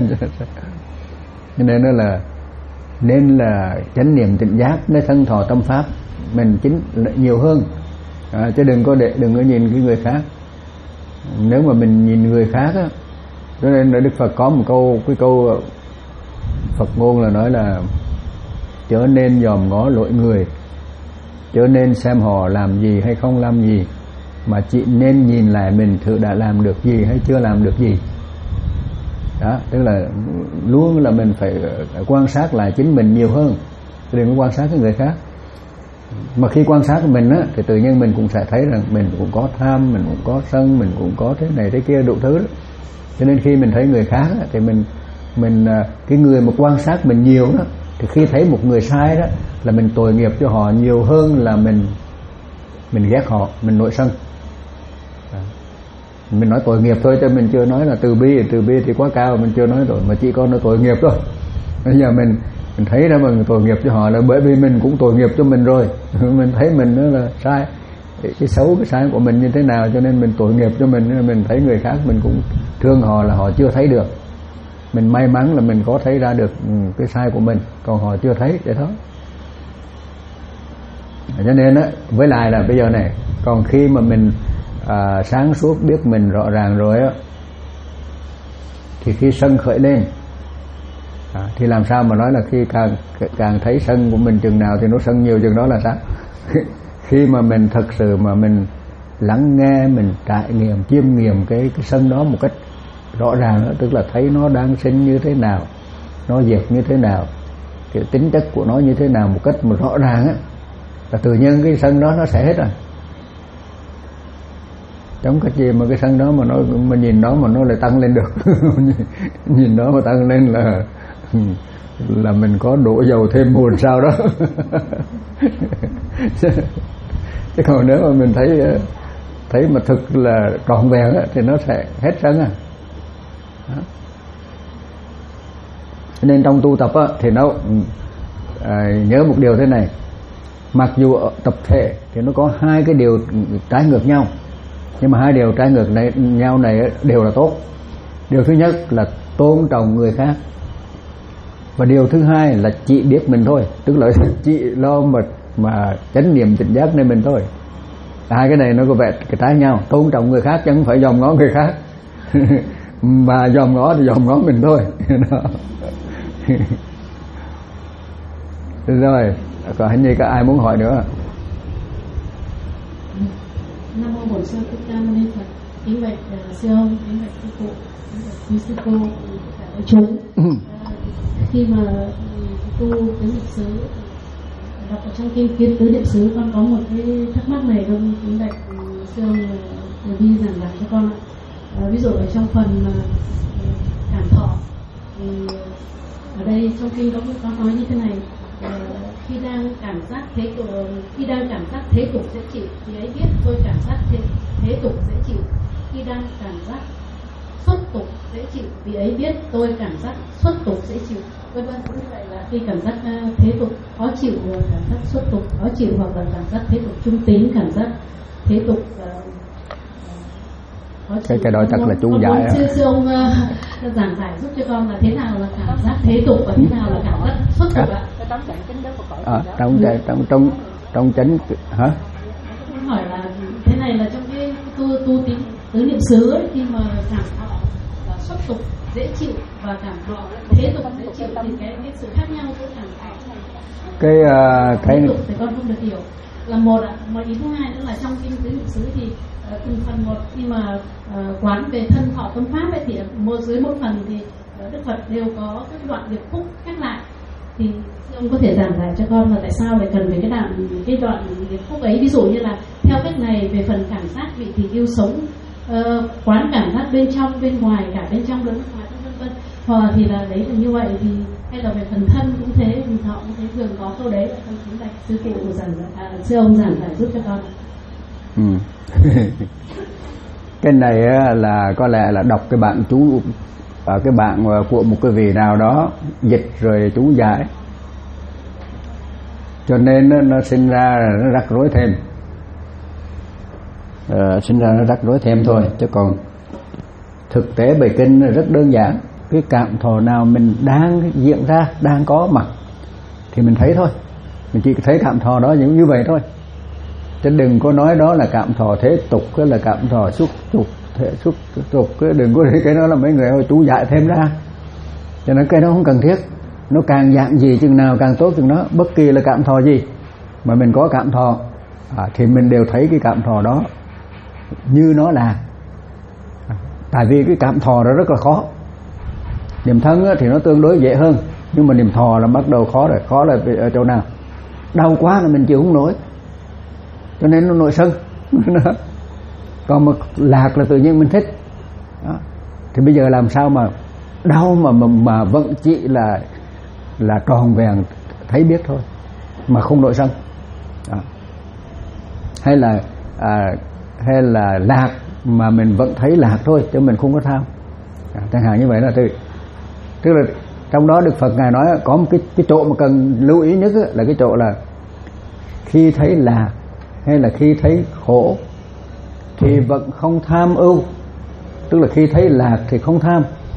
Cho nên đó là nên là chánh niệm tỉnh giác với thân thọ tâm pháp mình chính nhiều hơn. À, chứ đừng có để đừng có nhìn cái người khác. Nếu mà mình nhìn người khác á, cho nên là Đức Phật có một câu, cái câu Phật ngôn là nói là chớ nên dòm ngó lỗi người, chớ nên xem họ làm gì hay không làm gì, mà chỉ nên nhìn lại mình thử đã làm được gì hay chưa làm được gì. Đó, tức là luôn là mình phải quan sát lại chính mình nhiều hơn, đừng có quan sát cái người khác. Mà khi quan sát mình á, thì tự nhiên mình cũng sẽ thấy rằng mình cũng có tham, mình cũng có sân, mình cũng có thế này thế kia đủ thứ đó. Cho nên khi mình thấy người khác á, thì mình mình cái người mà quan sát mình nhiều đó, thì khi thấy một người sai đó là mình tội nghiệp cho họ nhiều hơn là mình mình ghét họ, mình nổi sân. Mình nói tội nghiệp thôi, chứ mình chưa nói là từ bi. Từ bi thì quá cao, mình chưa nói rồi, mà chỉ có nói tội nghiệp thôi. Bây giờ mình mình thấy ra mình tội nghiệp cho họ là bởi vì mình cũng tội nghiệp cho mình rồi. Mình thấy mình đó là sai, cái xấu cái sai của mình như thế nào, cho nên mình tội nghiệp cho mình. Mình thấy người khác mình cũng thương họ là họ chưa thấy được. mình may mắn là mình có thấy ra được cái sai của mình, còn họ chưa thấy vậy đó. Cho nên á, với lại là bây giờ này, còn khi mà mình à, sáng suốt biết mình rõ ràng rồi á, thì khi sân khởi lên à, thì làm sao mà nói là khi càng càng thấy sân của mình chừng nào thì nó sân nhiều chừng đó là sao? Khi mà mình thật sự mà mình lắng nghe, mình trải nghiệm, chiêm nghiệm cái, cái sân đó một cách rõ ràng đó, tức là thấy nó đang sinh như thế nào, nó diệt như thế nào, cái tính chất của nó như thế nào một cách mà rõ ràng á, là tự nhiên cái sân đó nó sẽ hết rồi. Giống cái gì mà cái sân đó mà nó mà nhìn nó mà nó lại tăng lên được. Nhìn nó mà tăng lên là là mình có đổ dầu thêm buồn sao đó. Chứ còn nếu mà mình thấy thấy mà thực là trọn vẹn á, thì nó sẽ hết sân à. Đó. Nên trong tu tập á, thì nó à, nhớ một điều thế này, mặc dù ở tập thể thì nó có hai cái điều trái ngược nhau, nhưng mà hai điều trái ngược này nhau này đều là tốt. Điều thứ nhất là tôn trọng người khác, và điều thứ hai là chỉ biết mình thôi, tức là chỉ lo mà mà chánh niệm tỉnh giác nên mình thôi. Hai cái này nó có vẻ cái trái nhau, tôn trọng người khác chứ không phải dòm ngó người khác. Mà dòm ngó thì dòm ngó mình thôi. Rồi, còn hình như có ai muốn hỏi nữa? Nam mô Bổn Sư Thích Ca Mâu Ni Phật. Kính bạch sư ông, kính bạch sư phụ, kính bạch quý sư cô, cả đại chúng. Khi mà tu tứ niệm xứ, đọc ở trong kinh Kiến Tứ Niệm Xứ, con có một cái thắc mắc này, con kính bạch sư ông từ bi giảng giải cho con ạ. À, ví dụ ở trong phần cảm thọ, thì ở đây trong kinh có có nói như thế này: à, khi đang cảm giác thế tục, khi đang cảm giác thế tục dễ chịu thì ấy biết tôi cảm giác thế, thế tục dễ chịu. Khi đang cảm giác xuất tục dễ chịu vì ấy biết tôi cảm giác xuất tục dễ chịu. Vân vân. Như vậy là khi cảm giác thế tục khó chịu, cảm giác xuất tục khó chịu, hoặc là cảm giác thế tục trung tính, cảm giác thế tục cái cái đó chắc là chú giải. Sư, sư ông uh, giảng giải giúp cho con là thế nào là cảm giác thế tục và thế nào là cảm giác xuất tục ạ? À, trong trong trong trong chánh hả? Tôi hỏi là thế này là trong cái tu tu tín tứ niệm xứ ấy, khi mà cảm thọ và xuất tục dễ chịu và cảm thọ thế tục dễ chịu thì cái cái sự khác nhau giữa cảm thọ cái uh, cái thế tục thì con không được hiểu là một ạ. Một ý thứ hai nữa là trong kinh tứ niệm xứ thì uh, từng phần một khi mà uh, quán về thân thọ tâm pháp ấy, thì một dưới một phần thì uh, Đức Phật đều có các đoạn điệp khúc khác lại. Thì ông có thể giảng giải cho con là tại sao lại cần về cái đoạn cái đoạn điệp khúc ấy, ví dụ như là theo cách này về phần cảm giác vị tình yêu sống, uh, quán cảm giác bên trong bên ngoài, cả bên trong lẫn bên ngoài, vân vân. Hoặc thì là đấy là như vậy, thì hay là về phần thân cũng thế, phần thọ cũng thế, thường có câu đấy là trong chính bạch sư phụ giảng giải, à, sư ông giảng giải giúp cho con. Ừ. Cái này là có lẽ là đọc cái bạn chú ở cái bạn của một cái vị nào đó dịch rồi chú giải, cho nên nó, nó sinh ra nó rắc rối thêm, à, sinh ra nó rắc rối thêm thôi, chứ còn thực tế bài kinh rất đơn giản. Cái cảm thọ nào mình đang diễn ra, đang có mặt thì mình thấy thôi, mình chỉ thấy cảm thọ đó như vậy thôi, chứ đừng có nói đó là cảm thọ thế tục, cái là cảm thọ xuất tục, thế xuất tục, cái đừng có thấy cái đó là mấy người ơi chú giải thêm ra, cho nên cái đó không cần thiết. Nó càng dạng gì chừng nào càng tốt chừng đó, bất kỳ là cảm thọ gì mà mình có cảm thọ à, thì mình đều thấy cái cảm thọ đó như nó là à, tại vì cái cảm thọ đó rất là khó. Niệm thân thì nó tương đối dễ hơn, nhưng mà niệm thọ là bắt đầu khó rồi. Khó là ở chỗ nào? Đau quá là mình chịu không nổi, cho nên nó nổi sân. Còn mà lạc là tự nhiên mình thích đó. Thì bây giờ làm sao mà đau mà mà, mà vẫn chỉ là là tròn vẹn thấy biết thôi mà không nổi sân đó. Hay là à, hay là lạc mà mình vẫn thấy lạc thôi chứ mình không có tham à, chẳng hạn như vậy là từ tức là trong đó Đức Phật ngài nói có một cái cái chỗ mà cần lưu ý nhất là cái chỗ là khi thấy lạc hay là khi thấy khổ thì vẫn không tham ưu, tức là khi thấy lạc thì không tham,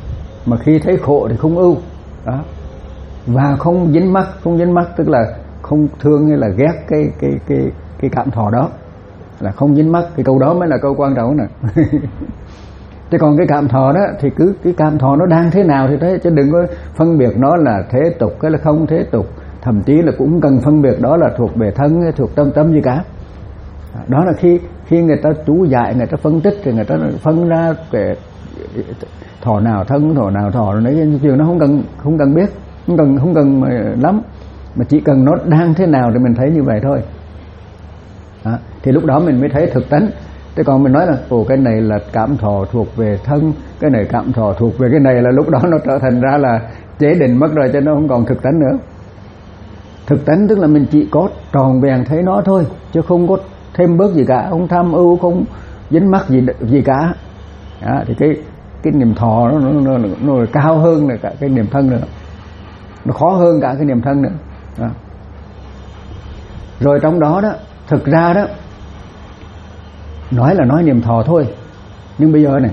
mà khi thấy khổ thì không ưu đó. Và không dính mắc, không dính mắc tức là không thương hay là ghét cái cái cái cái cảm thọ đó, là không dính mắc. Cái câu đó mới là câu quan trọng nè. Chứ còn cái cảm thọ đó thì cứ cái cảm thọ nó đang thế nào thì thế, chứ đừng có phân biệt nó là thế tục cái là không thế tục, thậm chí là cũng cần phân biệt đó là thuộc về thân hay thuộc tâm tâm gì cả. Đó là khi khi người ta chú giải, người ta phân tích thì người ta phân ra cái thọ nào thân, thọ nào thọ đấy, chuyện nó không cần không cần biết, không cần không cần lắm, mà chỉ cần nó đang thế nào thì mình thấy như vậy thôi. Đó. Thì lúc đó mình mới thấy thực tánh. Thế còn mình nói là ồ cái này là cảm thọ thuộc về thân, cái này cảm thọ thuộc về cái này, là lúc đó nó trở thành ra là chế định mất rồi, cho nó không còn thực tánh nữa. Thực tánh tức là mình chỉ có tròn vẹn thấy nó thôi, chứ không có thêm bớt gì cả, không tham ưu, không dính mắc gì gì cả. Đó, thì cái cái niệm thọ nó, nó, nó, nó cao hơn là cả cái niệm thân nữa, nó khó hơn cả cái niệm thân nữa. Đó. Rồi trong đó đó, thực ra đó nói là nói niệm thọ thôi, nhưng bây giờ này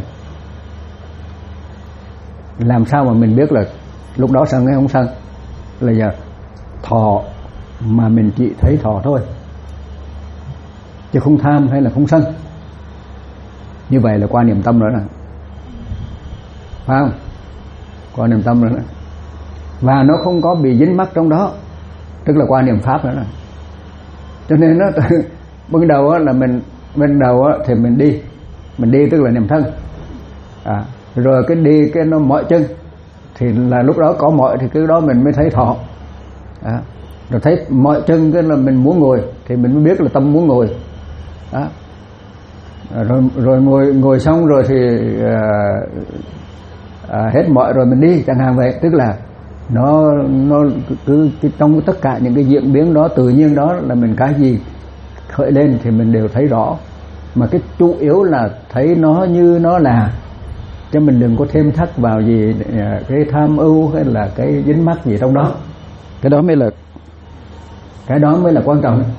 làm sao mà mình biết là lúc đó sân hay không sân? Là giờ thọ mà mình chỉ thấy thọ thôi, chứ không tham hay là không sân. Như vậy là qua niệm tâm rồi nè, phải không? Qua niệm tâm rồi nè, và nó không có bị dính mắc trong đó, tức là qua niệm pháp nữa nè. Cho nên nó ban đầu á là mình ban đầu á thì mình đi, mình đi tức là niệm thân, à, rồi cái đi cái nó mỏi chân thì là lúc đó có mỏi thì cái đó mình mới thấy thọ, à, rồi thấy mỏi chân cái là mình muốn ngồi thì mình mới biết là tâm muốn ngồi, đó. À, rồi rồi ngồi ngồi xong rồi thì à, à, hết mỏi rồi mình đi chẳng hạn vậy, tức là nó nó cứ, cứ trong tất cả những cái diễn biến đó tự nhiên đó là mình cái gì khởi lên thì mình đều thấy rõ, mà cái chủ yếu là thấy nó như nó là, chứ mình đừng có thêm thắt vào gì cái tham ưu hay là cái dính mắc gì trong đó. Cái đó mới là cái đó mới là quan trọng.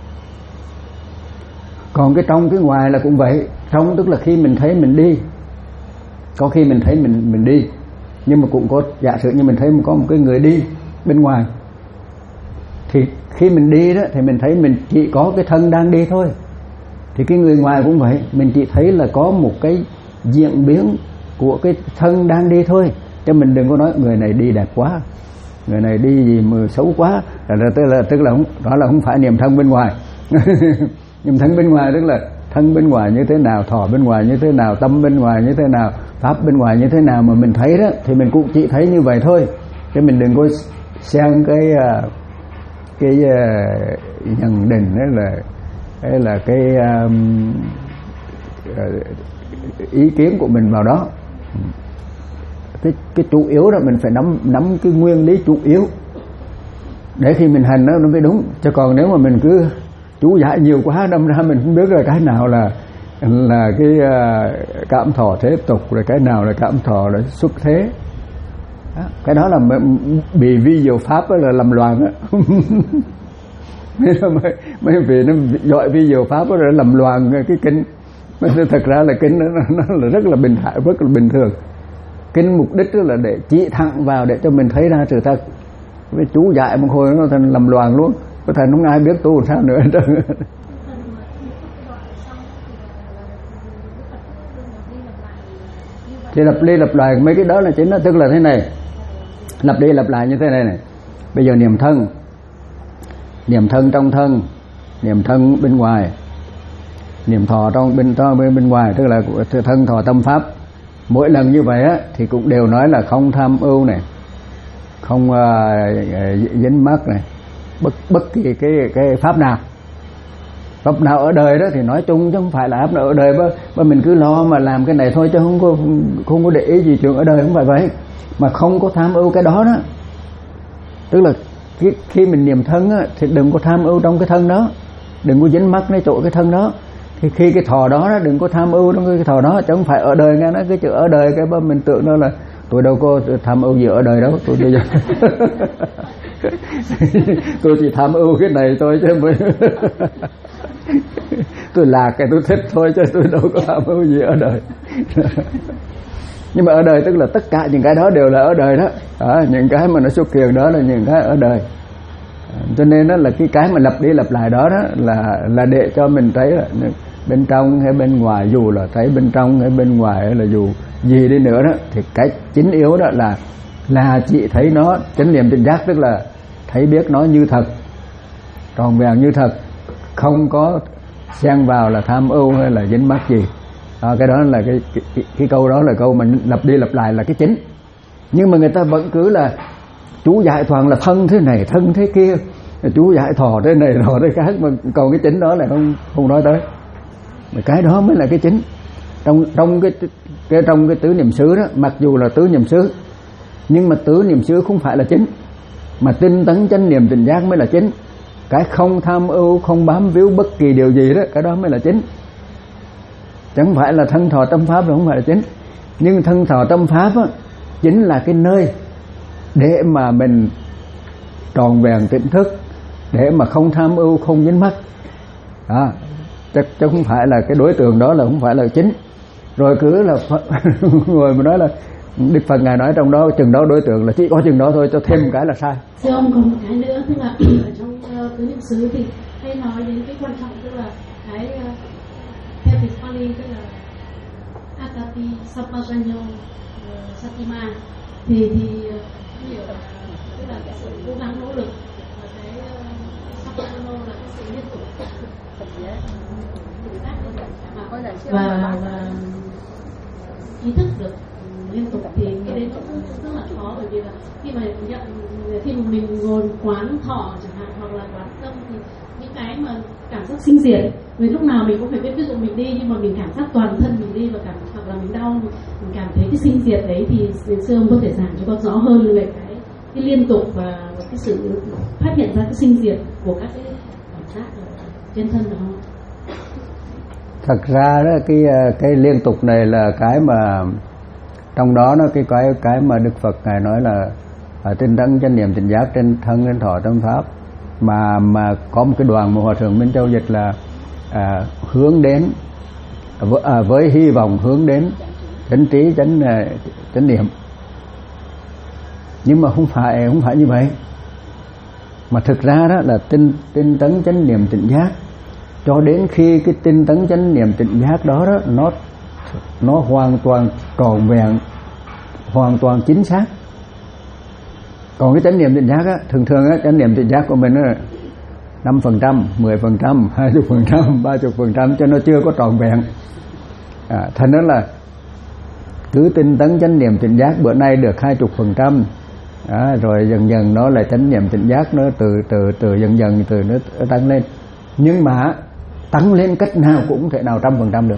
Còn cái trong cái ngoài là cũng vậy. Trong tức là khi mình thấy mình đi, có khi mình thấy mình mình đi, nhưng mà cũng có giả sử như mình thấy có một cái người đi bên ngoài, thì khi mình đi đó thì mình thấy mình chỉ có cái thân đang đi thôi. Thì cái người ngoài cũng vậy, mình chỉ thấy là có một cái diễn biến của cái thân đang đi thôi, chứ mình đừng có nói người này đi đẹp quá, người này đi gì mà xấu quá, là tức là tức là không, đó là không phải niệm thân bên ngoài. Niệm thân bên ngoài tức là thân bên ngoài như thế nào, thọ bên ngoài như thế nào, tâm bên ngoài như thế nào, pháp bên ngoài như thế nào mà mình thấy đó, thì mình cũng chỉ thấy như vậy thôi, chứ mình đừng có xen cái cái uh, nhận định đấy là hay là cái um, uh, ý kiến của mình vào đó. Cái cái chủ yếu đó mình phải nắm nắm cái nguyên lý chủ yếu để khi mình hành nó nó mới đúng, chứ còn nếu mà mình cứ chú giải nhiều quá đâm ra mình không biết là cái nào là là cái uh, cảm thọ thế tục, rồi cái nào là cảm thọ là xuất thế. Đó, cái đó là bị vi diệu pháp là làm loạn á. mấy, mấy vị nó gọi vi diệu pháp đó là làm loạn cái kinh. Thật ra là kinh nó, nó là rất là bình thản, rất là bình thường. Kinh mục đích là để chỉ thẳng vào để cho mình thấy ra sự thật. Với chú dạy một hồi nó thành làm loạn luôn, có thành không ai biết tu làm sao nữa. Thì lặp đi lặp lại mấy cái đó là chính nó, tức là thế này, lặp đi lặp lại như thế này này. Bây giờ niệm thân, niệm thân trong thân, niệm thân bên ngoài, niệm thọ trong bên trong bên, bên ngoài, tức là thân thọ tâm pháp. Mỗi lần như vậy á thì cũng đều nói là không tham ưu này, không uh, dính mắc này, bất bất kỳ cái cái pháp nào. Pháp nào ở đời đó thì nói chung chứ không phải là pháp nào ở đời, mà mình cứ lo mà làm cái này thôi, chứ không có không có để ý gì chuyện ở đời, không phải vậy. Mà không có tham ưu cái đó đó, tức là khi, khi mình niệm thân á, thì đừng có tham ưu trong cái thân đó, đừng có dính mắcในchỗ cái thân đó. Thì khi cái thọ đó, đó đừng có tham ưu trong cái thọ đó, chứ không phải ở đời nghe nó cái chữ ở đời cái mà mình tưởng đó là tôi đâu có tham ưu gì ở đời đâu, tôi bây giờ tôi chỉ tham ưu cái này thôi chứ mới tôi là cái tôi thích thôi, chứ tôi đâu có tham ưu gì ở đời. Nhưng mà ở đời tức là tất cả những cái đó đều là ở đời đó, à, những cái mà nó xuất hiện đó là những cái ở đời. Cho nên đó là cái cái mà lặp đi lặp lại đó, đó là là để cho mình thấy là bên trong hay bên ngoài, dù là thấy bên trong hay bên ngoài hay là dù gì đi nữa đó, thì cái chính yếu đó là là chị thấy nó chánh niệm tỉnh giác, tức là thấy biết nó như thật, tròn vẹn như thật, không có xen vào là tham ưu hay là dính mắc gì. À, cái đó là cái, cái cái câu đó là câu mà lặp đi lặp lại là cái chính. Nhưng mà người ta vẫn cứ là chú giải toàn là thân thế này thân thế kia, chú giải thọ thế này thọ thế khác, mà còn cái chính đó là không không nói tới. Mà cái đó mới là cái chính. Trong trong cái cái trong cái tứ niệm xứ đó, mặc dù là tứ niệm xứ, nhưng mà tứ niệm xứ không phải là chính, mà tinh tấn chánh niệm tỉnh giác mới là chính. Cái không tham ưu, không bám víu bất kỳ điều gì đó, cái đó mới là chính. Chẳng phải là thân thọ tâm pháp là không phải là chính. Nhưng thân thọ tâm pháp á, chính là cái nơi để mà mình tròn vẹn tỉnh thức, để mà không tham ưu, không dính mắc. À, chắc chứ không phải là cái đối tượng đó là không phải là chính. Rồi cứ là người mà nói là Đức Phật Ngài nói trong đó chừng đó đối tượng là chỉ có chừng đó thôi, cho thêm một cái là sai. Thưa ông, còn một cái nữa, tức là ở trong uh, tứ niệm xứ thì hay nói đến cái quan trọng, tức là cái uh, theo tiếng Pali tức là Atati Sampajanyo uh, Satima, thì thì uh, hiểu là tức là cái sự cố gắng nỗ lực, và cái uh, Sampajanyo là cái sự liên tục và, và ý thức được liên tục, thì cái đấy cũng rất là khó, bởi vì là khi mà nhận khi mà mình ngồi quán thọ chẳng hạn, hoặc là quán tâm, thì những cái mà cảm giác sinh diệt, vì lúc nào mình cũng phải biết, ví dụ mình đi nhưng mà mình cảm giác toàn thân mình đi, và cảm hoặc là mình đau, mình cảm thấy cái sinh diệt đấy, thì sư ông có thể giảng cho con rõ hơn về cái cái liên tục và, và cái sự phát hiện ra cái sinh diệt của các cái cảm giác trên thân được không? Thật ra đó, cái cái liên tục này là cái mà trong đó nó cái cái cái mà Đức Phật Ngài nói là à, tinh tấn chánh niệm tỉnh giác trên thân trên thọ tâm pháp, mà mà có một cái đoàn mà Hòa thượng Minh Châu dịch là à, hướng đến với, à, với hy vọng hướng đến chánh trí chánh chánh niệm. Nhưng mà không phải không phải như vậy, mà thực ra đó là tinh tinh tấn chánh niệm tỉnh giác cho đến khi cái tinh tấn chánh niệm tỉnh giác đó đó nó nó hoàn toàn tròn vẹn, hoàn toàn chính xác. Còn cái chánh niệm tỉnh giác á, thường thường á, chánh niệm tỉnh giác của mình á năm phần trăm, mười phần trăm, hai mươi phần trăm, ba mươi phần trăm, cho nó chưa có tròn vẹn. À, thành đó là cứ tinh tấn chánh niệm tỉnh giác bữa nay được hai mươi phần trăm, à, rồi dần dần nó lại chánh niệm tỉnh giác nó từ từ từ dần dần từ nó tăng lên. Nhưng mà tăng lên cách nào cũng không thể nào trăm phần trăm được.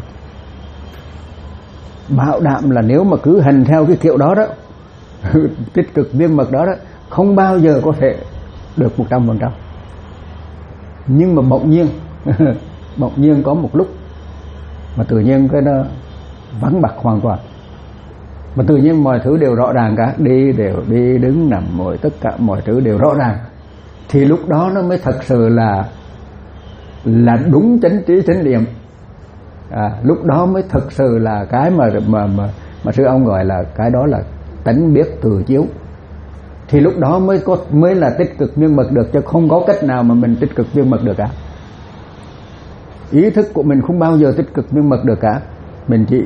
Bảo đảm là nếu mà cứ hành theo cái kiểu đó đó tích cực viên mật đó đó, không bao giờ có thể được một trăm phần trăm. Nhưng mà bỗng nhiên bỗng nhiên có một lúc mà tự nhiên cái nó vắng bặt hoàn toàn, mà tự nhiên mọi thứ đều rõ ràng cả, đi đều đi đứng nằm ngồi tất cả mọi thứ đều rõ ràng, thì lúc đó nó mới thật sự là là đúng chánh trí chánh niệm. À, lúc đó mới thực sự là cái mà mà mà mà sư ông gọi là cái đó là tánh biết từ chiếu. Thì lúc đó mới có mới là tích cực miên mật được, chứ không có cách nào mà mình tích cực miên mật được cả. Ý thức của mình không bao giờ tích cực miên mật được cả. Mình chỉ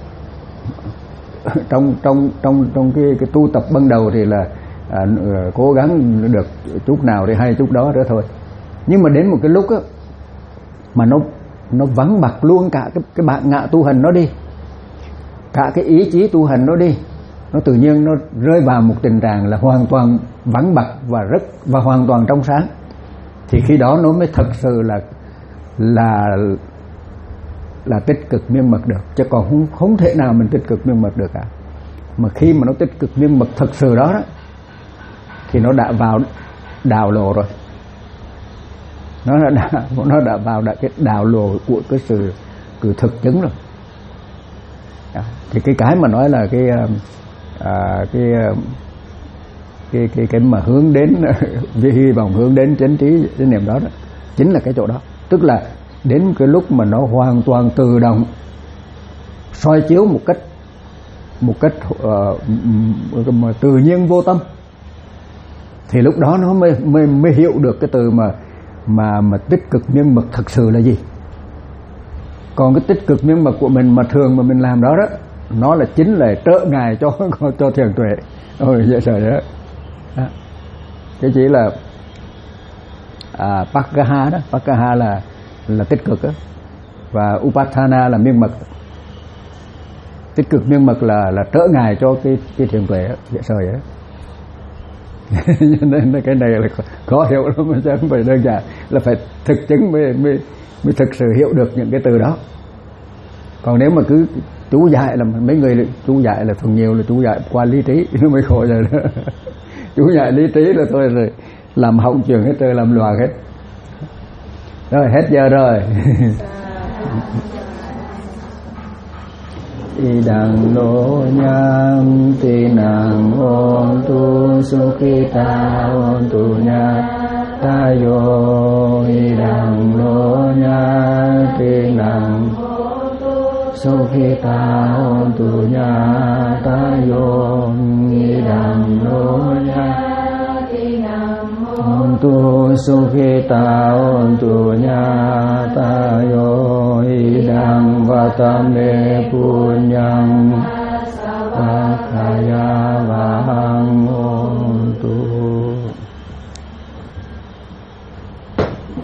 trong trong trong trong cái cái tu tập ban đầu thì là à, cố gắng được chút nào thì hay chút đó nữa thôi. Nhưng mà đến một cái lúc á mà nó nó vắng bặt luôn cả cái, cái bản ngã tu hành nó đi, cả cái ý chí tu hành nó đi, nó tự nhiên nó rơi vào một tình trạng là hoàn toàn vắng bặt và rất và hoàn toàn trong sáng. Thì khi đó nó mới thật sự là là là tích cực miên mật được, chứ còn không không thể nào mình tích cực miên mật được cả. Mà khi mà nó tích cực miên mật thật sự đó, đó thì nó đã vào đào lộ rồi, nó đã nó đã vào đã cái đào lộ của cái sự cứ thực chứng rồi. À, thì cái cái mà nói là cái à, cái cái cái cái mà hướng đến với hy vọng hướng đến chánh trí chánh niệm đó, đó chính là cái chỗ đó. Tức là đến cái lúc mà nó hoàn toàn tự động soi chiếu một cách một cách uh, tự nhiên vô tâm, thì lúc đó nó mới mới mới hiểu được cái từ mà mà mà tích cực miên mật thật sự là gì. Còn cái tích cực miên mật của mình mà thường mà mình làm đó đó, nó là chính là trợ ngài cho cho thiền tuệ. Ôi vậy trời đó. đó. Cái chỉ là à, Pakaha đó, Pakaha là là tích cực đó, và Upasana là miên mật. Tích cực miên mật là là trợ ngài cho cái cái thiền tuệ vậy trời đó. Nên cái này là khó hiểu lắm, mà chứ không phải đơn giản, là phải thực chứng mới mới mới thực sự hiểu được những cái từ đó. Còn nếu mà cứ chú dạy, là mấy người chú dạy là phần nhiều là chú dạy qua lý trí nó mới khổ rồi đó. Chú dạy lý trí là thôi rồi làm hỏng trường hết trời, làm loạn hết. Rồi hết giờ rồi. Idang lo nham ti nang on tu sukhita on tu nya tayo. Idang lo nham ti nang sukhita on tu nya tayo. Idang lo nham ti nang on tu sukhita on tu nya tayo. Idang vatame punyang sakaya va